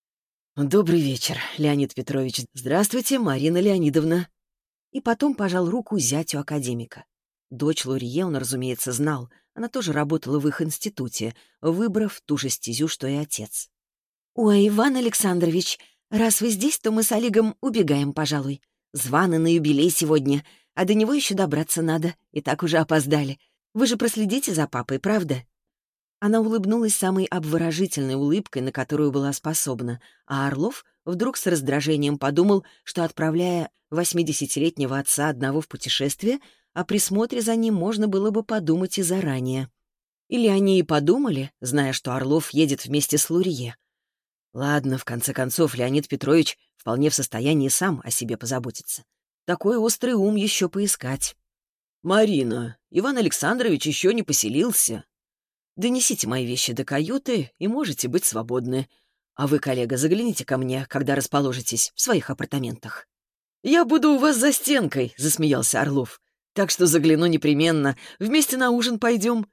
«Добрый вечер, Леонид Петрович. Здравствуйте, Марина Леонидовна». И потом пожал руку зятю академика. Дочь Лурье он, разумеется, знал. Она тоже работала в их институте, выбрав ту же стезю, что и отец. «Ой, Иван Александрович, «Раз вы здесь, то мы с Олегом убегаем, пожалуй. Званы на юбилей сегодня, а до него еще добраться надо, и так уже опоздали. Вы же проследите за папой, правда?» Она улыбнулась самой обворожительной улыбкой, на которую была способна, а Орлов вдруг с раздражением подумал, что, отправляя восьмидесятилетнего отца одного в путешествие, о присмотре за ним можно было бы подумать и заранее. Или они и подумали, зная, что Орлов едет вместе с Лурье. Ладно, в конце концов, Леонид Петрович вполне в состоянии сам о себе позаботиться. Такой острый ум еще поискать. «Марина, Иван Александрович еще не поселился. Донесите мои вещи до каюты, и можете быть свободны. А вы, коллега, загляните ко мне, когда расположитесь в своих апартаментах». «Я буду у вас за стенкой», — засмеялся Орлов. «Так что загляну непременно. Вместе на ужин пойдем.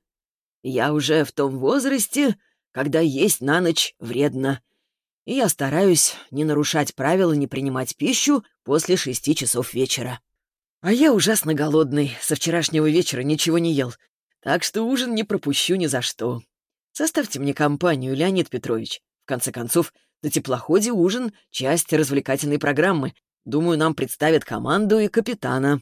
Я уже в том возрасте, когда есть на ночь вредно. И я стараюсь не нарушать правила не принимать пищу после шести часов вечера. А я ужасно голодный, со вчерашнего вечера ничего не ел. Так что ужин не пропущу ни за что. Составьте мне компанию, Леонид Петрович. В конце концов, на теплоходе ужин — часть развлекательной программы. Думаю, нам представят команду и капитана».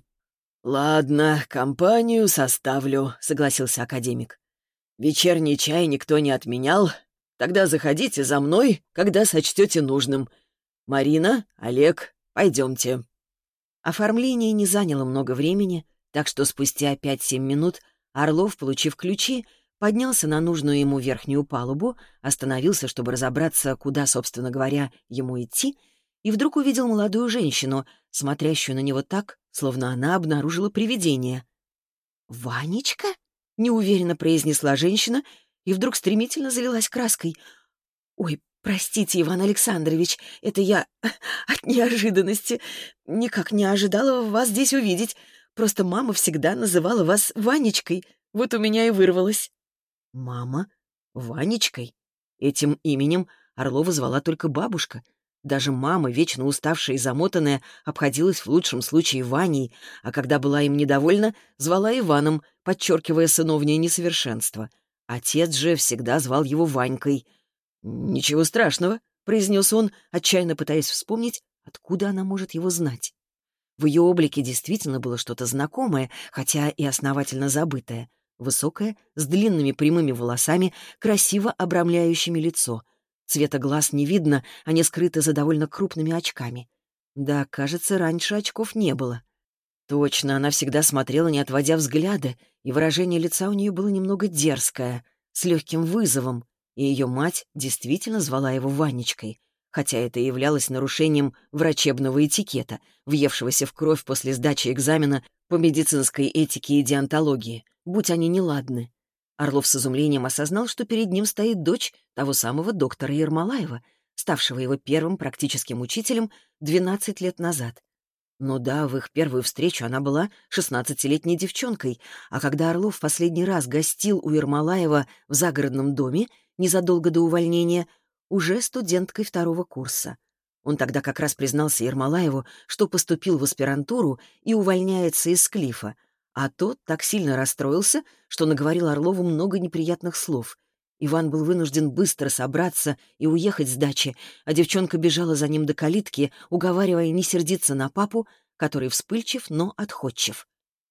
«Ладно, компанию составлю», — согласился академик. «Вечерний чай никто не отменял. Тогда заходите за мной, когда сочтете нужным. Марина, Олег, пойдемте». Оформление не заняло много времени, так что спустя пять-семь минут Орлов, получив ключи, поднялся на нужную ему верхнюю палубу, остановился, чтобы разобраться, куда, собственно говоря, ему идти, и вдруг увидел молодую женщину, смотрящую на него так, словно она обнаружила привидение. «Ванечка?» — неуверенно произнесла женщина и вдруг стремительно залилась краской. «Ой, простите, Иван Александрович, это я от неожиданности. Никак не ожидала вас здесь увидеть. Просто мама всегда называла вас Ванечкой. Вот у меня и вырвалось». «Мама? Ванечкой?» Этим именем Орлова звала только бабушка. Даже мама, вечно уставшая и замотанная, обходилась в лучшем случае Ваней, а когда была им недовольна, звала Иваном, подчеркивая сыновнее несовершенство. Отец же всегда звал его Ванькой. «Ничего страшного», — произнес он, отчаянно пытаясь вспомнить, откуда она может его знать. В ее облике действительно было что-то знакомое, хотя и основательно забытое. Высокое, с длинными прямыми волосами, красиво обрамляющими лицо. Цвета глаз не видно, они скрыты за довольно крупными очками. Да, кажется, раньше очков не было. Точно, она всегда смотрела, не отводя взгляда, и выражение лица у нее было немного дерзкое, с легким вызовом, и ее мать действительно звала его Ванечкой, хотя это и являлось нарушением врачебного этикета, въевшегося в кровь после сдачи экзамена по медицинской этике и деонтологии, будь они неладны. Орлов с изумлением осознал, что перед ним стоит дочь того самого доктора Ермолаева, ставшего его первым практическим учителем двенадцать лет назад. Ну да, в их первую встречу она была шестнадцатилетней девчонкой, а когда Орлов в последний раз гостил у Ермолаева в загородном доме, незадолго до увольнения, уже студенткой второго курса. Он тогда как раз признался Ермолаеву, что поступил в аспирантуру и увольняется из Склифа, а тот так сильно расстроился, что наговорил Орлову много неприятных слов. Иван был вынужден быстро собраться и уехать с дачи, а девчонка бежала за ним до калитки, уговаривая не сердиться на папу, который вспыльчив, но отходчив.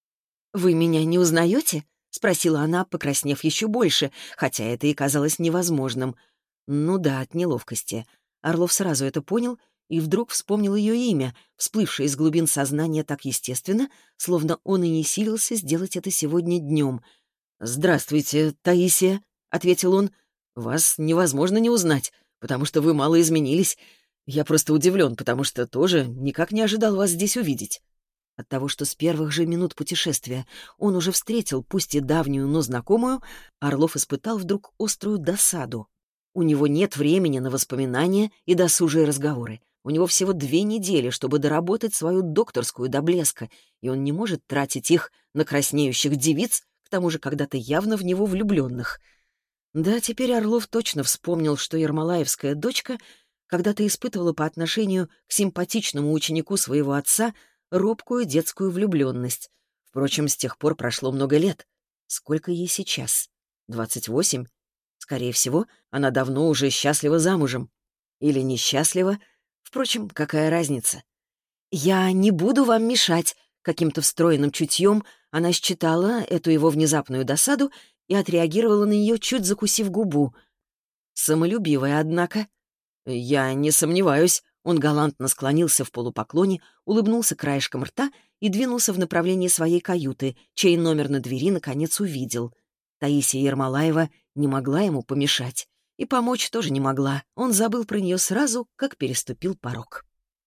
«Вы меня не узнаете?» — спросила она, покраснев еще больше, хотя это и казалось невозможным. Ну да, от неловкости. Орлов сразу это понял и вдруг вспомнил ее имя, всплывшее из глубин сознания так естественно, словно он и не силился сделать это сегодня днем. «Здравствуйте, Таисия», — ответил он. «Вас невозможно не узнать, потому что вы мало изменились. Я просто удивлен, потому что тоже никак не ожидал вас здесь увидеть». От того, что с первых же минут путешествия он уже встретил, пусть и давнюю, но знакомую, Орлов испытал вдруг острую досаду. У него нет времени на воспоминания и досужие разговоры. У него всего две недели, чтобы доработать свою докторскую до блеска, и он не может тратить их на краснеющих девиц, к тому же когда-то явно в него влюбленных. Да, теперь Орлов точно вспомнил, что ермолаевская дочка когда-то испытывала по отношению к симпатичному ученику своего отца робкую детскую влюбленность. Впрочем, с тех пор прошло много лет. Сколько ей сейчас? Двадцать восемь? Скорее всего, она давно уже счастлива замужем. Или несчастлива. Впрочем, какая разница? «Я не буду вам мешать», — каким-то встроенным чутьем она считала эту его внезапную досаду и отреагировала на нее, чуть закусив губу. Самолюбивая, однако. «Я не сомневаюсь». Он галантно склонился в полупоклоне, улыбнулся краешком рта и двинулся в направлении своей каюты, чей номер на двери наконец увидел. Таисия Ермолаева не могла ему помешать. И помочь тоже не могла. Он забыл про нее сразу, как переступил порог.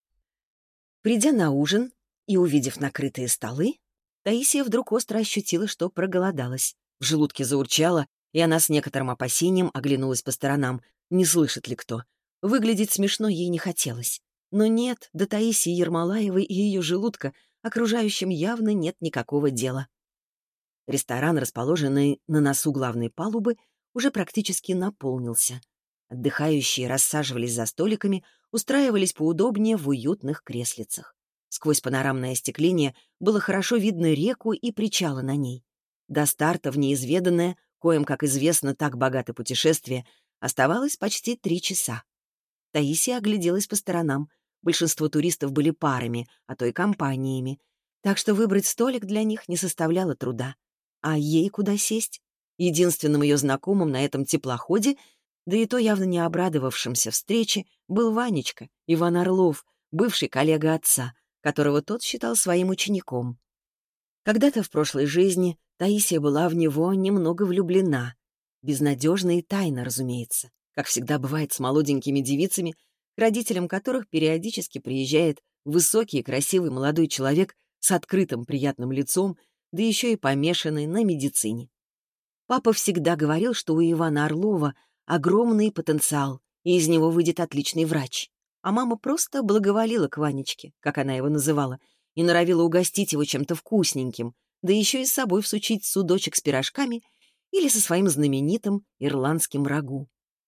Придя на ужин и увидев накрытые столы, Таисия вдруг остро ощутила, что проголодалась. В желудке заурчала, и она с некоторым опасением оглянулась по сторонам, не слышит ли кто. Выглядеть смешно ей не хотелось. Но нет, до Таисии Ермолаевой и ее желудка окружающим явно нет никакого дела. Ресторан, расположенный на носу главной палубы, уже практически наполнился. Отдыхающие рассаживались за столиками, устраивались поудобнее в уютных креслицах. Сквозь панорамное остекление было хорошо видно реку и причалы на ней. До старта в неизведанное, коим, как известно, так богаты путешествия, оставалось почти три часа. Таисия огляделась по сторонам. Большинство туристов были парами, а то и компаниями. Так что выбрать столик для них не составляло труда. А ей куда сесть? Единственным ее знакомым на этом теплоходе, да и то явно не обрадовавшимся встрече, был Ванечка, Иван Орлов, бывший коллега отца, которого тот считал своим учеником. Когда-то в прошлой жизни Таисия была в него немного влюблена. Безнадежно и тайно, разумеется, как всегда бывает с молоденькими девицами, к родителям которых периодически приезжает высокий и красивый молодой человек с открытым приятным лицом, да еще и помешанный на медицине. Папа всегда говорил, что у Ивана Орлова огромный потенциал, и из него выйдет отличный врач. А мама просто благоволила к Ванечке, как она его называла, и норовила угостить его чем-то вкусненьким, да еще и с собой всучить судочек с пирожками или со своим знаменитым ирландским рагу.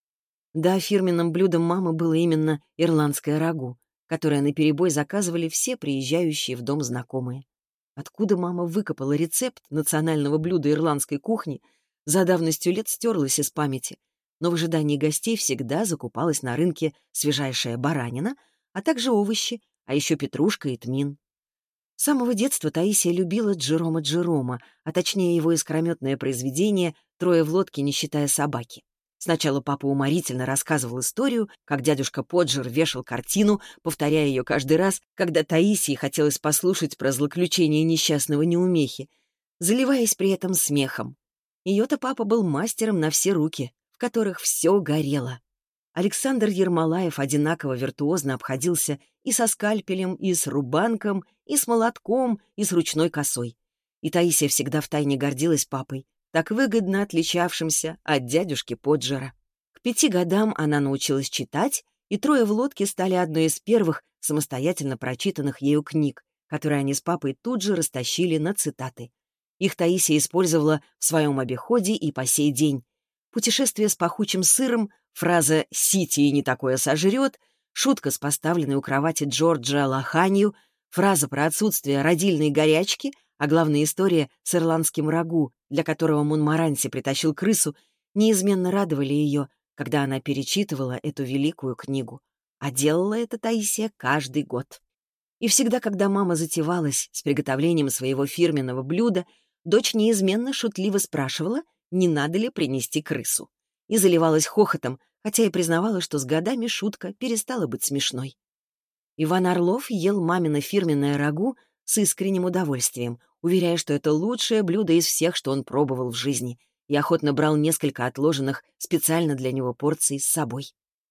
Да, фирменным блюдом мамы было именно ирландское рагу, которое наперебой заказывали все приезжающие в дом знакомые. Откуда мама выкопала рецепт национального блюда ирландской кухни, за давностью лет стерлась из памяти, но в ожидании гостей всегда закупалась на рынке свежайшая баранина, а также овощи, а еще петрушка и тмин. С самого детства Таисия любила Джерома Джерома, а точнее его искрометное произведение «Трое в лодке, не считая собаки». Сначала папа уморительно рассказывал историю, как дядюшка Поджер вешал картину, повторяя ее каждый раз, когда Таисии хотелось послушать про злоключение несчастного неумехи, заливаясь при этом смехом. Ее-то папа был мастером на все руки, в которых все горело. Александр Ермолаев одинаково виртуозно обходился и со скальпелем, и с рубанком, и с молотком, и с ручной косой. И Таисия всегда втайне гордилась папой, так выгодно отличавшимся от дядюшки Поджера. К пяти годам она научилась читать, и «Трое в лодке» стали одной из первых самостоятельно прочитанных ею книг, которые они с папой тут же растащили на цитаты. Их Таисия использовала в своем обиходе и по сей день. Путешествие с пахучим сыром, фраза «Сити и не такое сожрет», шутка с поставленной у кровати Джорджа лоханью, фраза про отсутствие родильной горячки, а главная история с ирландским рагу, для которого Монмаранси притащил крысу, неизменно радовали ее, когда она перечитывала эту великую книгу. А делала это Таисия каждый год. И всегда, когда мама затевалась с приготовлением своего фирменного блюда, дочь неизменно шутливо спрашивала, не надо ли принести крысу. И заливалась хохотом, хотя и признавала, что с годами шутка перестала быть смешной. Иван Орлов ел мамино фирменное рагу с искренним удовольствием, уверяя, что это лучшее блюдо из всех, что он пробовал в жизни, и охотно брал несколько отложенных специально для него порций с собой.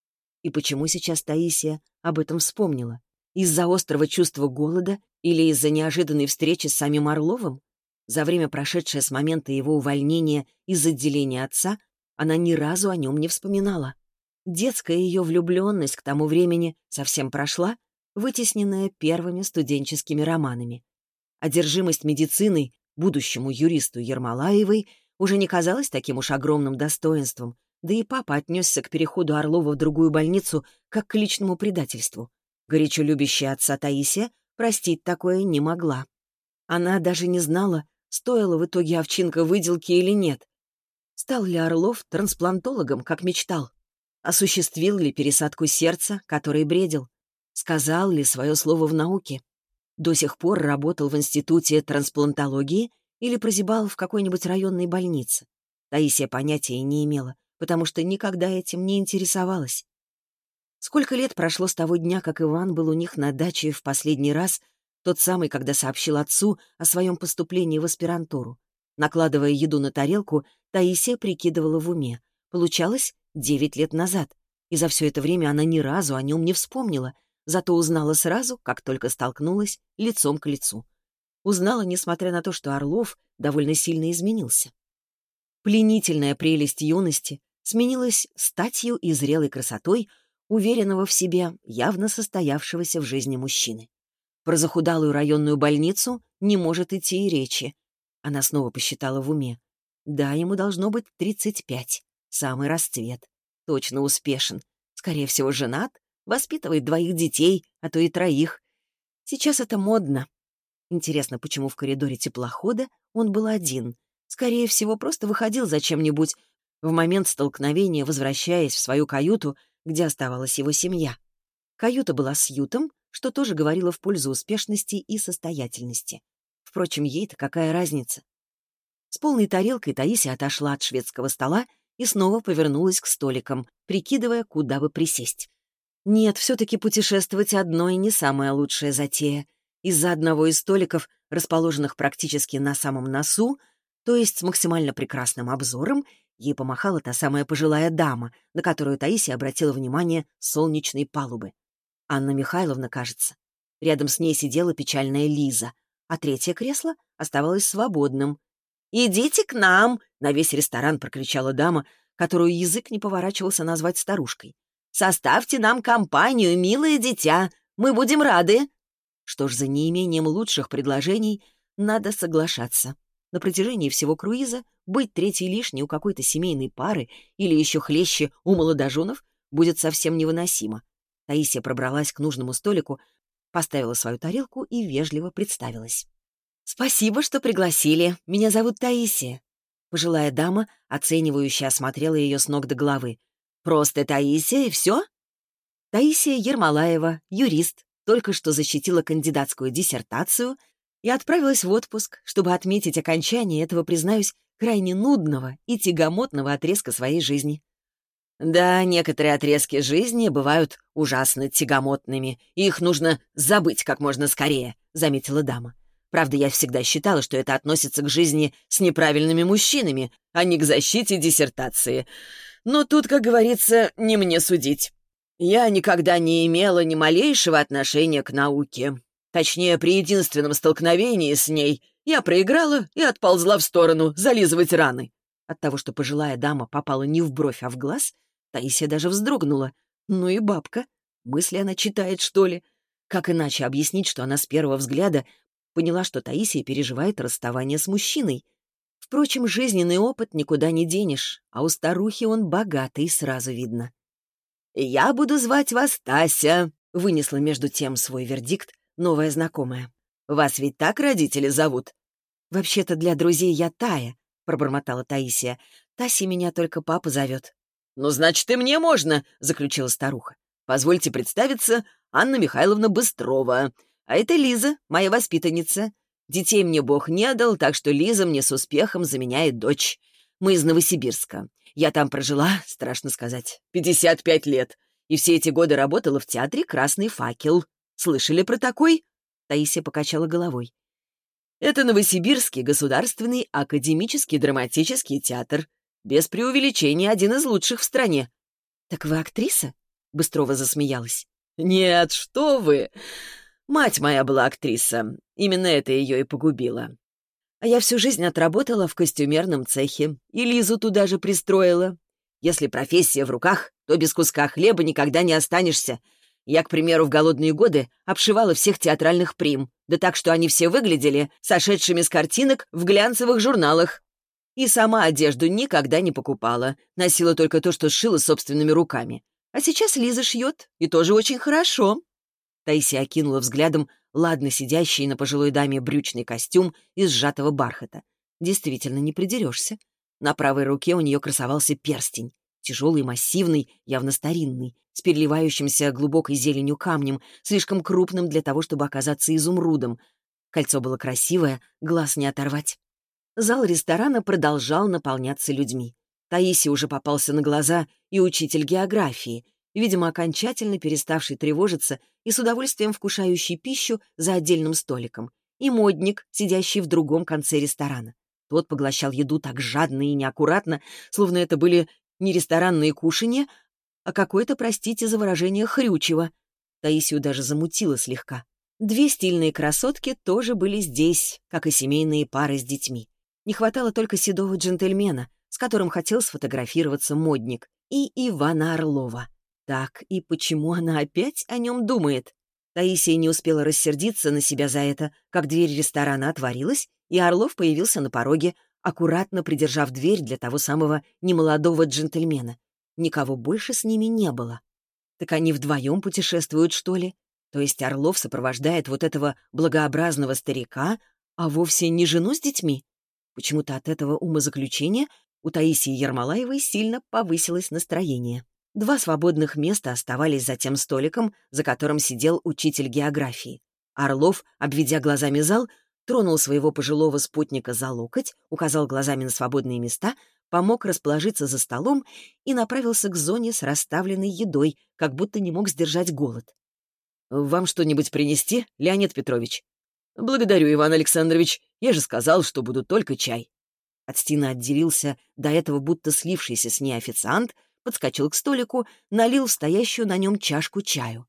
И почему сейчас Таисия об этом вспомнила? Из-за острого чувства голода или из-за неожиданной встречи с самим Орловым? За время, прошедшее с момента его увольнения из отделения отца, она ни разу о нем не вспоминала. Детская ее влюбленность к тому времени совсем прошла, вытесненная первыми студенческими романами. Одержимость медициной будущему юристу Ермолаевой уже не казалась таким уж огромным достоинством, да и папа отнесся к переходу Орлова в другую больницу как к личному предательству. Горячо любящая отца Таисия простить такое не могла. Она даже не знала, стоила в итоге овчинка выделки или нет. Стал ли Орлов трансплантологом, как мечтал? Осуществил ли пересадку сердца, которой бредил? Сказал ли свое слово в науке? До сих пор работал в институте трансплантологии или прозябал в какой-нибудь районной больнице? Таисия понятия не имела, потому что никогда этим не интересовалась. Сколько лет прошло с того дня, как Иван был у них на даче в последний раз, тот самый, когда сообщил отцу о своем поступлении в аспирантуру. Накладывая еду на тарелку, Таисия прикидывала в уме. Получалось девять лет назад, и за все это время она ни разу о нем не вспомнила, зато узнала сразу, как только столкнулась лицом к лицу. Узнала, несмотря на то, что Орлов довольно сильно изменился. Пленительная прелесть юности сменилась статью и зрелой красотой уверенного в себе, явно состоявшегося в жизни мужчины. Про захудалую районную больницу не может идти и речи. Она снова посчитала в уме. Да, ему должно быть тридцать пять. Самый расцвет. Точно успешен. Скорее всего, женат, воспитывает двоих детей, а то и троих. Сейчас это модно. Интересно, почему в коридоре теплохода он был один? Скорее всего, просто выходил за чем-нибудь, в момент столкновения возвращаясь в свою каюту, где оставалась его семья. Каюта была с ютом, что тоже говорило в пользу успешности и состоятельности. Впрочем, ей-то какая разница? С полной тарелкой Таисия отошла от шведского стола и снова повернулась к столикам, прикидывая, куда бы присесть. Нет, все-таки путешествовать одной не самая лучшая затея. Из-за одного из столиков, расположенных практически на самом носу, то есть с максимально прекрасным обзором, ей помахала та самая пожилая дама, на которую Таисия обратила внимание с солнечной палубы. Анна Михайловна, кажется. Рядом с ней сидела печальная Лиза, а третье кресло оставалось свободным. «Идите к нам!» — на весь ресторан прокричала дама, которую язык не поворачивался назвать старушкой. «Составьте нам компанию, милое дитя! Мы будем рады!» Что ж, за неимением лучших предложений надо соглашаться. На протяжении всего круиза быть третьей лишней у какой-то семейной пары или еще хлеще у молодоженов будет совсем невыносимо. Таисия пробралась к нужному столику, поставила свою тарелку и вежливо представилась. «Спасибо, что пригласили. Меня зовут Таисия». Пожилая дама, оценивающе осмотрела ее с ног до головы. «Просто Таисия, и все?» Таисия Ермолаева, юрист, только что защитила кандидатскую диссертацию и отправилась в отпуск, чтобы отметить окончание этого, признаюсь, крайне нудного и тягомотного отрезка своей жизни. «Да, некоторые отрезки жизни бывают ужасно тягомотными, и их нужно забыть как можно скорее», — заметила дама. «Правда, я всегда считала, что это относится к жизни с неправильными мужчинами, а не к защите диссертации. Но тут, как говорится, не мне судить. Я никогда не имела ни малейшего отношения к науке. Точнее, при единственном столкновении с ней я проиграла и отползла в сторону зализывать раны». От того, что пожилая дама попала не в бровь, а в глаз, Таисия даже вздрогнула. Ну и бабка. Мысли она читает, что ли? Как иначе объяснить, что она с первого взгляда поняла, что Таисия переживает расставание с мужчиной? Впрочем, жизненный опыт никуда не денешь, а у старухи он богатый, сразу видно. «Я буду звать вас Тася», — вынесла между тем свой вердикт новая знакомая. «Вас ведь так родители зовут?» «Вообще-то для друзей я Тая», — пробормотала Таисия. «Таси меня только папа зовет». «Ну, значит, и мне можно», — заключила старуха. «Позвольте представиться, Анна Михайловна Быстрова. А это Лиза, моя воспитанница. Детей мне Бог не дал, так что Лиза мне с успехом заменяет дочь. Мы из Новосибирска. Я там прожила, страшно сказать, пятьдесят пять лет. И все эти годы работала в театре «Красный факел». Слышали про такой?» Таисия покачала головой. «Это Новосибирский государственный академический драматический театр. Без преувеличения один из лучших в стране». «Так вы актриса?» — Быстрова засмеялась. «Нет, что вы! Мать моя была актриса. Именно это ее и погубило. А я всю жизнь отработала в костюмерном цехе, и Лизу туда же пристроила. Если профессия в руках, то без куска хлеба никогда не останешься. Я, к примеру, в голодные годы обшивала всех театральных прим, да так, что они все выглядели сошедшими с картинок в глянцевых журналах. И сама одежду никогда не покупала, носила только то, что сшила собственными руками. А сейчас Лиза шьет, и тоже очень хорошо». Таисия окинула взглядом ладно сидящий на пожилой даме брючный костюм из сжатого бархата. Действительно, не придерешься. На правой руке у нее красовался перстень. тяжелый, массивный, явно старинный, с переливающимся глубокой зеленью камнем, слишком крупным для того, чтобы оказаться изумрудом. Кольцо было красивое, глаз не оторвать. Зал ресторана продолжал наполняться людьми. Таисе уже попался на глаза и учитель географии, видимо, окончательно переставший тревожиться и с удовольствием вкушающий пищу за отдельным столиком, и модник, сидящий в другом конце ресторана. Тот поглощал еду так жадно и неаккуратно, словно это были не ресторанные кушанья, а какое-то, простите за выражение, хрючево. Таисию даже замутило слегка. Две стильные красотки тоже были здесь, как и семейные пары с детьми. Не хватало только седого джентльмена, с которым хотел сфотографироваться модник, и Ивана Орлова. Так, и почему она опять о нем думает? Таисия не успела рассердиться на себя за это, как дверь ресторана отворилась, и Орлов появился на пороге, аккуратно придержав дверь для того самого немолодого джентльмена. Никого больше с ними не было. Так они вдвоем путешествуют, что ли? То есть Орлов сопровождает вот этого благообразного старика, а вовсе не жену с детьми? Почему-то от этого умозаключения у Таисии Ермолаевой сильно повысилось настроение. Два свободных места оставались за тем столиком, за которым сидел учитель географии. Орлов, обведя глазами зал, тронул своего пожилого спутника за локоть, указал глазами на свободные места, помог расположиться за столом и направился к зоне с расставленной едой, как будто не мог сдержать голод. «Вам что-нибудь принести, Леонид Петрович?» «Благодарю, Иван Александрович. Я же сказал, что буду только чай». От стены отделился до этого будто слившийся с ней официант, подскочил к столику, налил в стоящую на нем чашку чаю.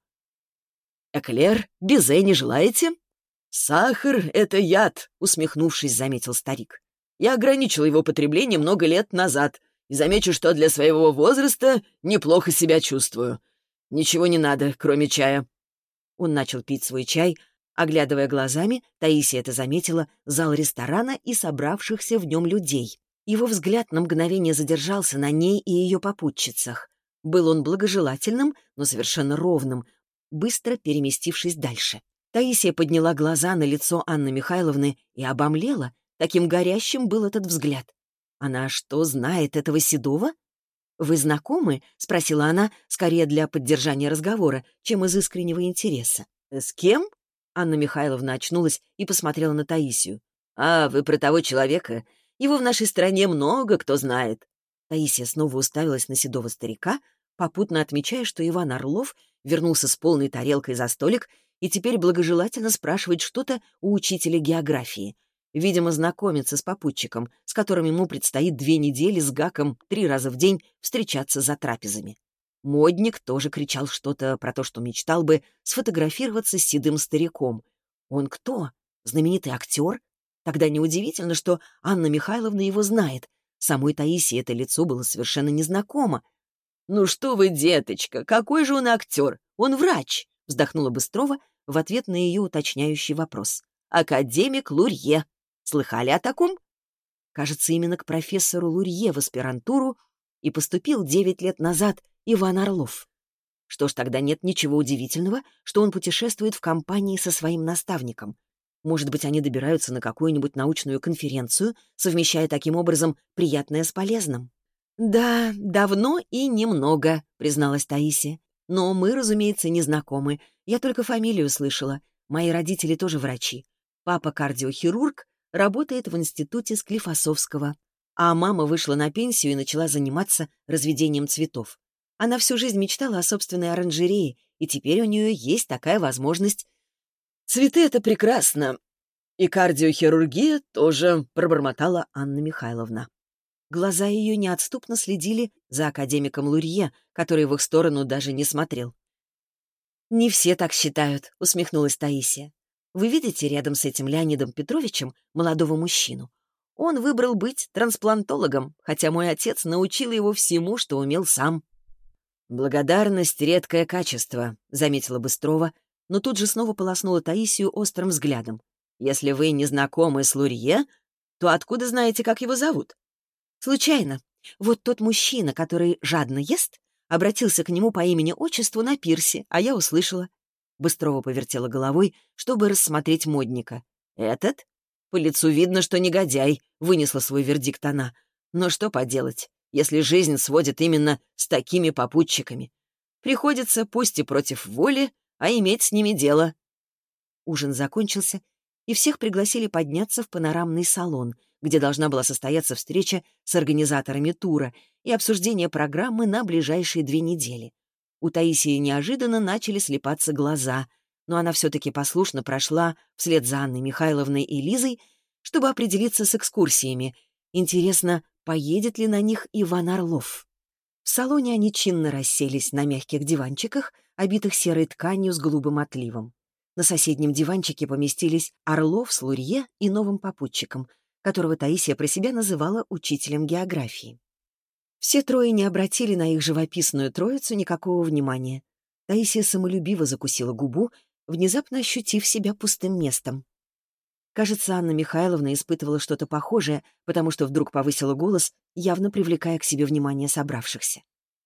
«Эклер, безе не желаете?» «Сахар — это яд», — усмехнувшись, заметил старик. «Я ограничил его потребление много лет назад и замечу, что для своего возраста неплохо себя чувствую. Ничего не надо, кроме чая». Он начал пить свой чай, оглядывая глазами, Таисия это заметила, зал ресторана и собравшихся в нем людей. Его взгляд на мгновение задержался на ней и ее попутчицах. Был он благожелательным, но совершенно ровным, быстро переместившись дальше. Таисия подняла глаза на лицо Анны Михайловны и обомлела, таким горящим был этот взгляд. Она что, знает этого седого? «Вы знакомы?» — спросила она, скорее для поддержания разговора, чем из искреннего интереса. «С кем?» — Анна Михайловна очнулась и посмотрела на Таисию. «А, вы про того человека? Его в нашей стране много кто знает». Таисия снова уставилась на седого старика, попутно отмечая, что Иван Орлов вернулся с полной тарелкой за столик и теперь благожелательно спрашивает что-то у учителя географии. Видимо, знакомиться с попутчиком, с которым ему предстоит две недели с гаком три раза в день встречаться за трапезами. Модник тоже кричал что-то про то, что мечтал бы сфотографироваться с седым стариком. Он кто? Знаменитый актер? Тогда неудивительно, что Анна Михайловна его знает. Самой Таисии это лицо было совершенно незнакомо. «Ну что вы, деточка, какой же он актер? Он врач!» — вздохнула Быстрова в ответ на ее уточняющий вопрос. «Академик Лурье. Слыхали о таком?» Кажется, именно к профессору Лурье в аспирантуру и поступил девять лет назад Иван Орлов. Что ж, тогда нет ничего удивительного, что он путешествует в компании со своим наставником. Может быть, они добираются на какую-нибудь научную конференцию, совмещая таким образом приятное с полезным. «Да, давно и немного», — призналась Таисия. «Но мы, разумеется, не знакомы. Я только фамилию слышала. Мои родители тоже врачи. Папа кардиохирург, работает в институте Склифосовского. А мама вышла на пенсию и начала заниматься разведением цветов. Она всю жизнь мечтала о собственной оранжерее, и теперь у нее есть такая возможность. «Цветы — это прекрасно. И кардиохирургия тоже», — пробормотала Анна Михайловна. Глаза ее неотступно следили за академиком Лурье, который в их сторону даже не смотрел. «Не все так считают», — усмехнулась Таисия. «Вы видите рядом с этим Леонидом Петровичем молодого мужчину? Он выбрал быть трансплантологом, хотя мой отец научил его всему, что умел сам». «Благодарность — редкое качество», — заметила Быстрова, но тут же снова полоснула Таисию острым взглядом. «Если вы не знакомы с Лурье, то откуда знаете, как его зовут?» «Случайно. Вот тот мужчина, который жадно ест, обратился к нему по имени-отчеству на пирсе, а я услышала». Быстрова повертела головой, чтобы рассмотреть модника. «Этот? По лицу видно, что негодяй», — вынесла свой вердикт она. «Но что поделать? если жизнь сводит именно с такими попутчиками. Приходится, пусть и против воли, а иметь с ними дело». Ужин закончился, и всех пригласили подняться в панорамный салон, где должна была состояться встреча с организаторами тура и обсуждение программы на ближайшие две недели. У Таисии неожиданно начали слепаться глаза, но она все-таки послушно прошла вслед за Анной Михайловной и Лизой, чтобы определиться с экскурсиями. Интересно, поедет ли на них Иван Орлов? В салоне они чинно расселись на мягких диванчиках, обитых серой тканью с голубым отливом. На соседнем диванчике поместились Орлов с Лурье и новым попутчиком, которого Таисия про себя называла учителем географии. Все трое не обратили на их живописную троицу никакого внимания. Таисия самолюбиво закусила губу, внезапно ощутив себя пустым местом. Кажется, Анна Михайловна испытывала что-то похожее, потому что вдруг повысила голос, явно привлекая к себе внимание собравшихся.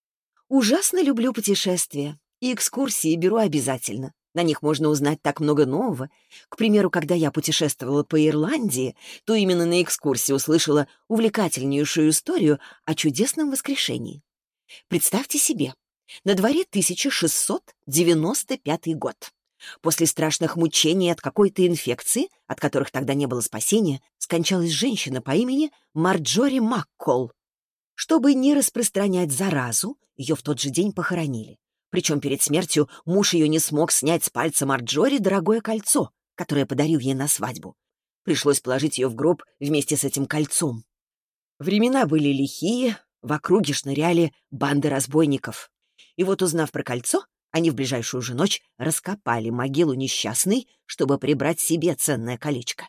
«Ужасно люблю путешествия, и экскурсии беру обязательно. На них можно узнать так много нового. К примеру, когда я путешествовала по Ирландии, то именно на экскурсии услышала увлекательнейшую историю о чудесном воскрешении. Представьте себе, на дворе тысяча шестьсот девяносто пятый год. После страшных мучений от какой-то инфекции, от которых тогда не было спасения, скончалась женщина по имени Марджори Маккол. Чтобы не распространять заразу, ее в тот же день похоронили. Причем перед смертью муж ее не смог снять с пальца Марджори дорогое кольцо, которое подарил ей на свадьбу. Пришлось положить ее в гроб вместе с этим кольцом. Времена были лихие, в округе шныряли банды разбойников. И вот, узнав про кольцо, они в ближайшую же ночь раскопали могилу несчастной, чтобы прибрать себе ценное колечко.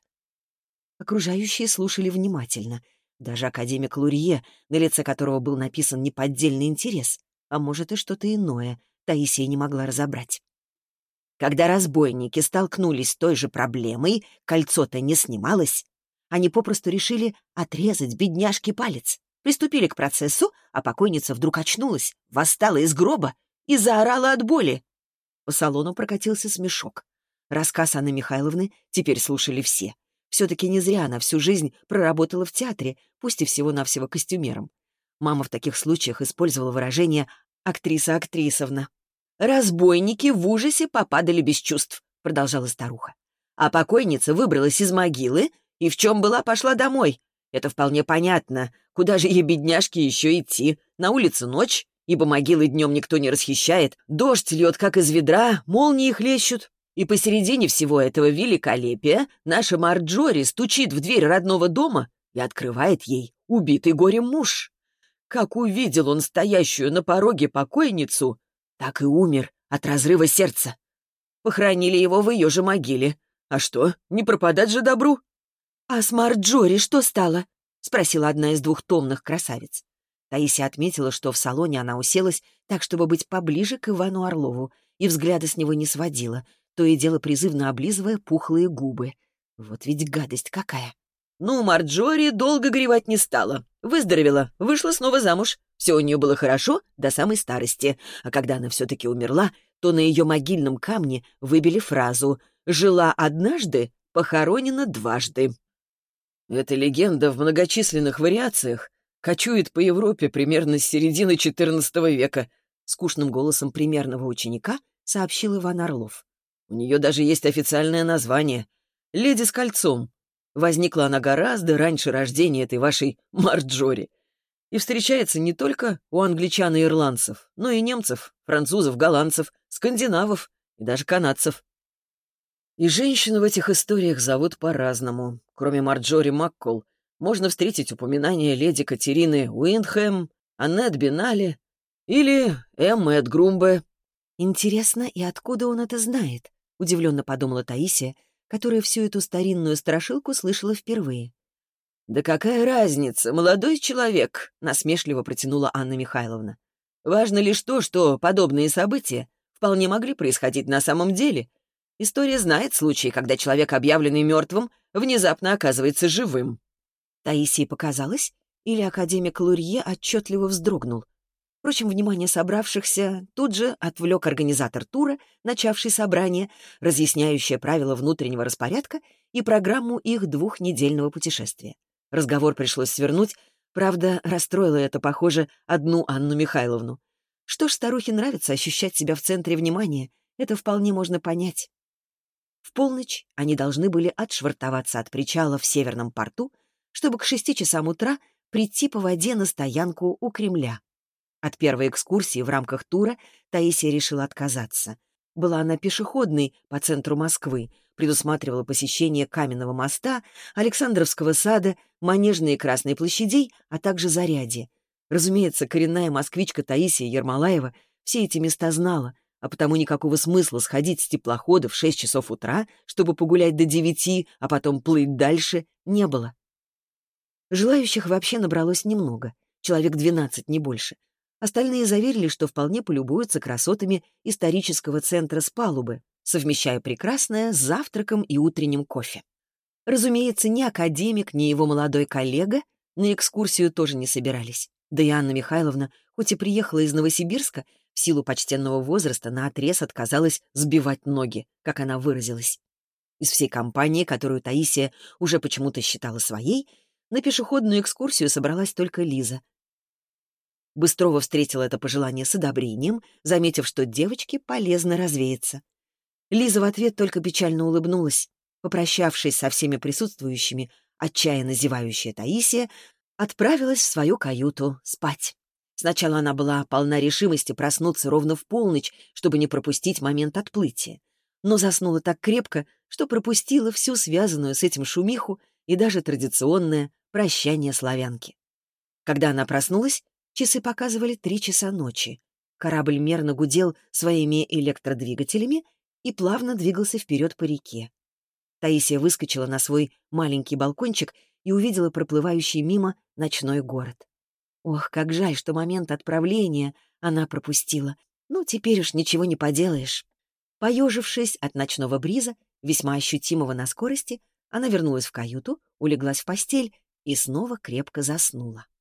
Окружающие слушали внимательно. Даже академик Лурье, на лице которого был написан неподдельный интерес, а может и что-то иное, Таисия не могла разобрать. Когда разбойники столкнулись с той же проблемой, кольцо-то не снималось, они попросту решили отрезать бедняжке палец. Приступили к процессу, а покойница вдруг очнулась, восстала из гроба и заорала от боли. По салону прокатился смешок. Рассказ Анны Михайловны теперь слушали все. Все-таки не зря она всю жизнь проработала в театре, пусть и всего-навсего костюмером. Мама в таких случаях использовала выражение «актриса Актрисовна». «Разбойники в ужасе попадали без чувств», — продолжала старуха. «А покойница выбралась из могилы и в чем была, пошла домой. Это вполне понятно. Куда же ей, бедняжке, еще идти? На улице ночь, ибо могилы днем никто не расхищает, дождь льет, как из ведра, молнии хлещут. И посередине всего этого великолепия наша Марджори стучит в дверь родного дома и открывает ей убитый горем муж. Как увидел он стоящую на пороге покойницу, так и умер от разрыва сердца. Похоронили его в ее же могиле. А что, не пропадать же добру?» «А с Марджори что стало?» — спросила одна из двух томных красавиц. Таисия отметила, что в салоне она уселась так, чтобы быть поближе к Ивану Орлову, и взгляда с него не сводила, то и дело призывно облизывая пухлые губы. Вот ведь гадость какая! «Ну, Марджори долго горевать не стала. Выздоровела, вышла снова замуж. Все у нее было хорошо до самой старости. А когда она все-таки умерла, то на ее могильном камне выбили фразу «Жила однажды, похоронена дважды». Эта легенда в многочисленных вариациях кочует по Европе примерно с середины четырнадцатого века, скучным голосом примерного ученика сообщил Иван Орлов. У нее даже есть официальное название — «Леди с кольцом». Возникла она гораздо раньше рождения этой вашей Марджори. И встречается не только у англичан и ирландцев, но и немцев, французов, голландцев, скандинавов и даже канадцев. И женщин в этих историях зовут по-разному. Кроме Марджори Маккол, можно встретить упоминание леди Катерины Уиндхэм, Аннет Бинали или Эммы Эдгрумбе. «Интересно, и откуда он это знает?» — удивленно подумала Таисия, которая всю эту старинную страшилку слышала впервые. «Да какая разница, молодой человек!» — насмешливо протянула Анна Михайловна. «Важно лишь то, что подобные события вполне могли происходить на самом деле. История знает случаи, когда человек, объявленный мертвым, внезапно оказывается живым». Таисии показалось, или академик Лурье отчетливо вздрогнул. Впрочем, внимание собравшихся тут же отвлек организатор тура, начавший собрание, разъясняющее правила внутреннего распорядка и программу их двухнедельного путешествия. Разговор пришлось свернуть, Правда, расстроило это, похоже, одну Анну Михайловну. Что ж, старухе нравится ощущать себя в центре внимания, это вполне можно понять. В полночь они должны были отшвартоваться от причала в Северном порту, чтобы к шести часам утра прийти по воде на стоянку у Кремля. От первой экскурсии в рамках тура Таисия решила отказаться. Была она пешеходной по центру Москвы, предусматривала посещение Каменного моста, Александровского сада, Манежной и Красной площадей, а также Зарядье. Разумеется, коренная москвичка Таисия Ермолаева все эти места знала, а потому никакого смысла сходить с теплохода в шесть часов утра, чтобы погулять до девяти, а потом плыть дальше, не было. Желающих вообще набралось немного, человек двенадцать, не больше. Остальные заверили, что вполне полюбуются красотами исторического центра с палубы, совмещая прекрасное с завтраком и утренним кофе. Разумеется, ни академик, ни его молодой коллега на экскурсию тоже не собирались. Да и Анна Михайловна, хоть и приехала из Новосибирска, в силу почтенного возраста наотрез отказалась сбивать ноги, как она выразилась. Из всей компании, которую Таисия уже почему-то считала своей, на пешеходную экскурсию собралась только Лиза. Быстрова встретила это пожелание с одобрением, заметив, что девочке полезно развеяться. Лиза в ответ только печально улыбнулась. Попрощавшись со всеми присутствующими, отчаянно зевающая Таисия отправилась в свою каюту спать. Сначала она была полна решимости проснуться ровно в полночь, чтобы не пропустить момент отплытия. Но заснула так крепко, что пропустила всю связанную с этим шумиху и даже традиционное прощание славянки. Когда она проснулась, часы показывали три часа ночи. Корабль мерно гудел своими электродвигателями и плавно двигался вперед по реке. Таисия выскочила на свой маленький балкончик и увидела проплывающий мимо ночной город. Ох, как жаль, что момент отправления она пропустила. Ну, теперь уж ничего не поделаешь. Поежившись от ночного бриза, весьма ощутимого на скорости, она вернулась в каюту, улеглась в постель и снова крепко заснула.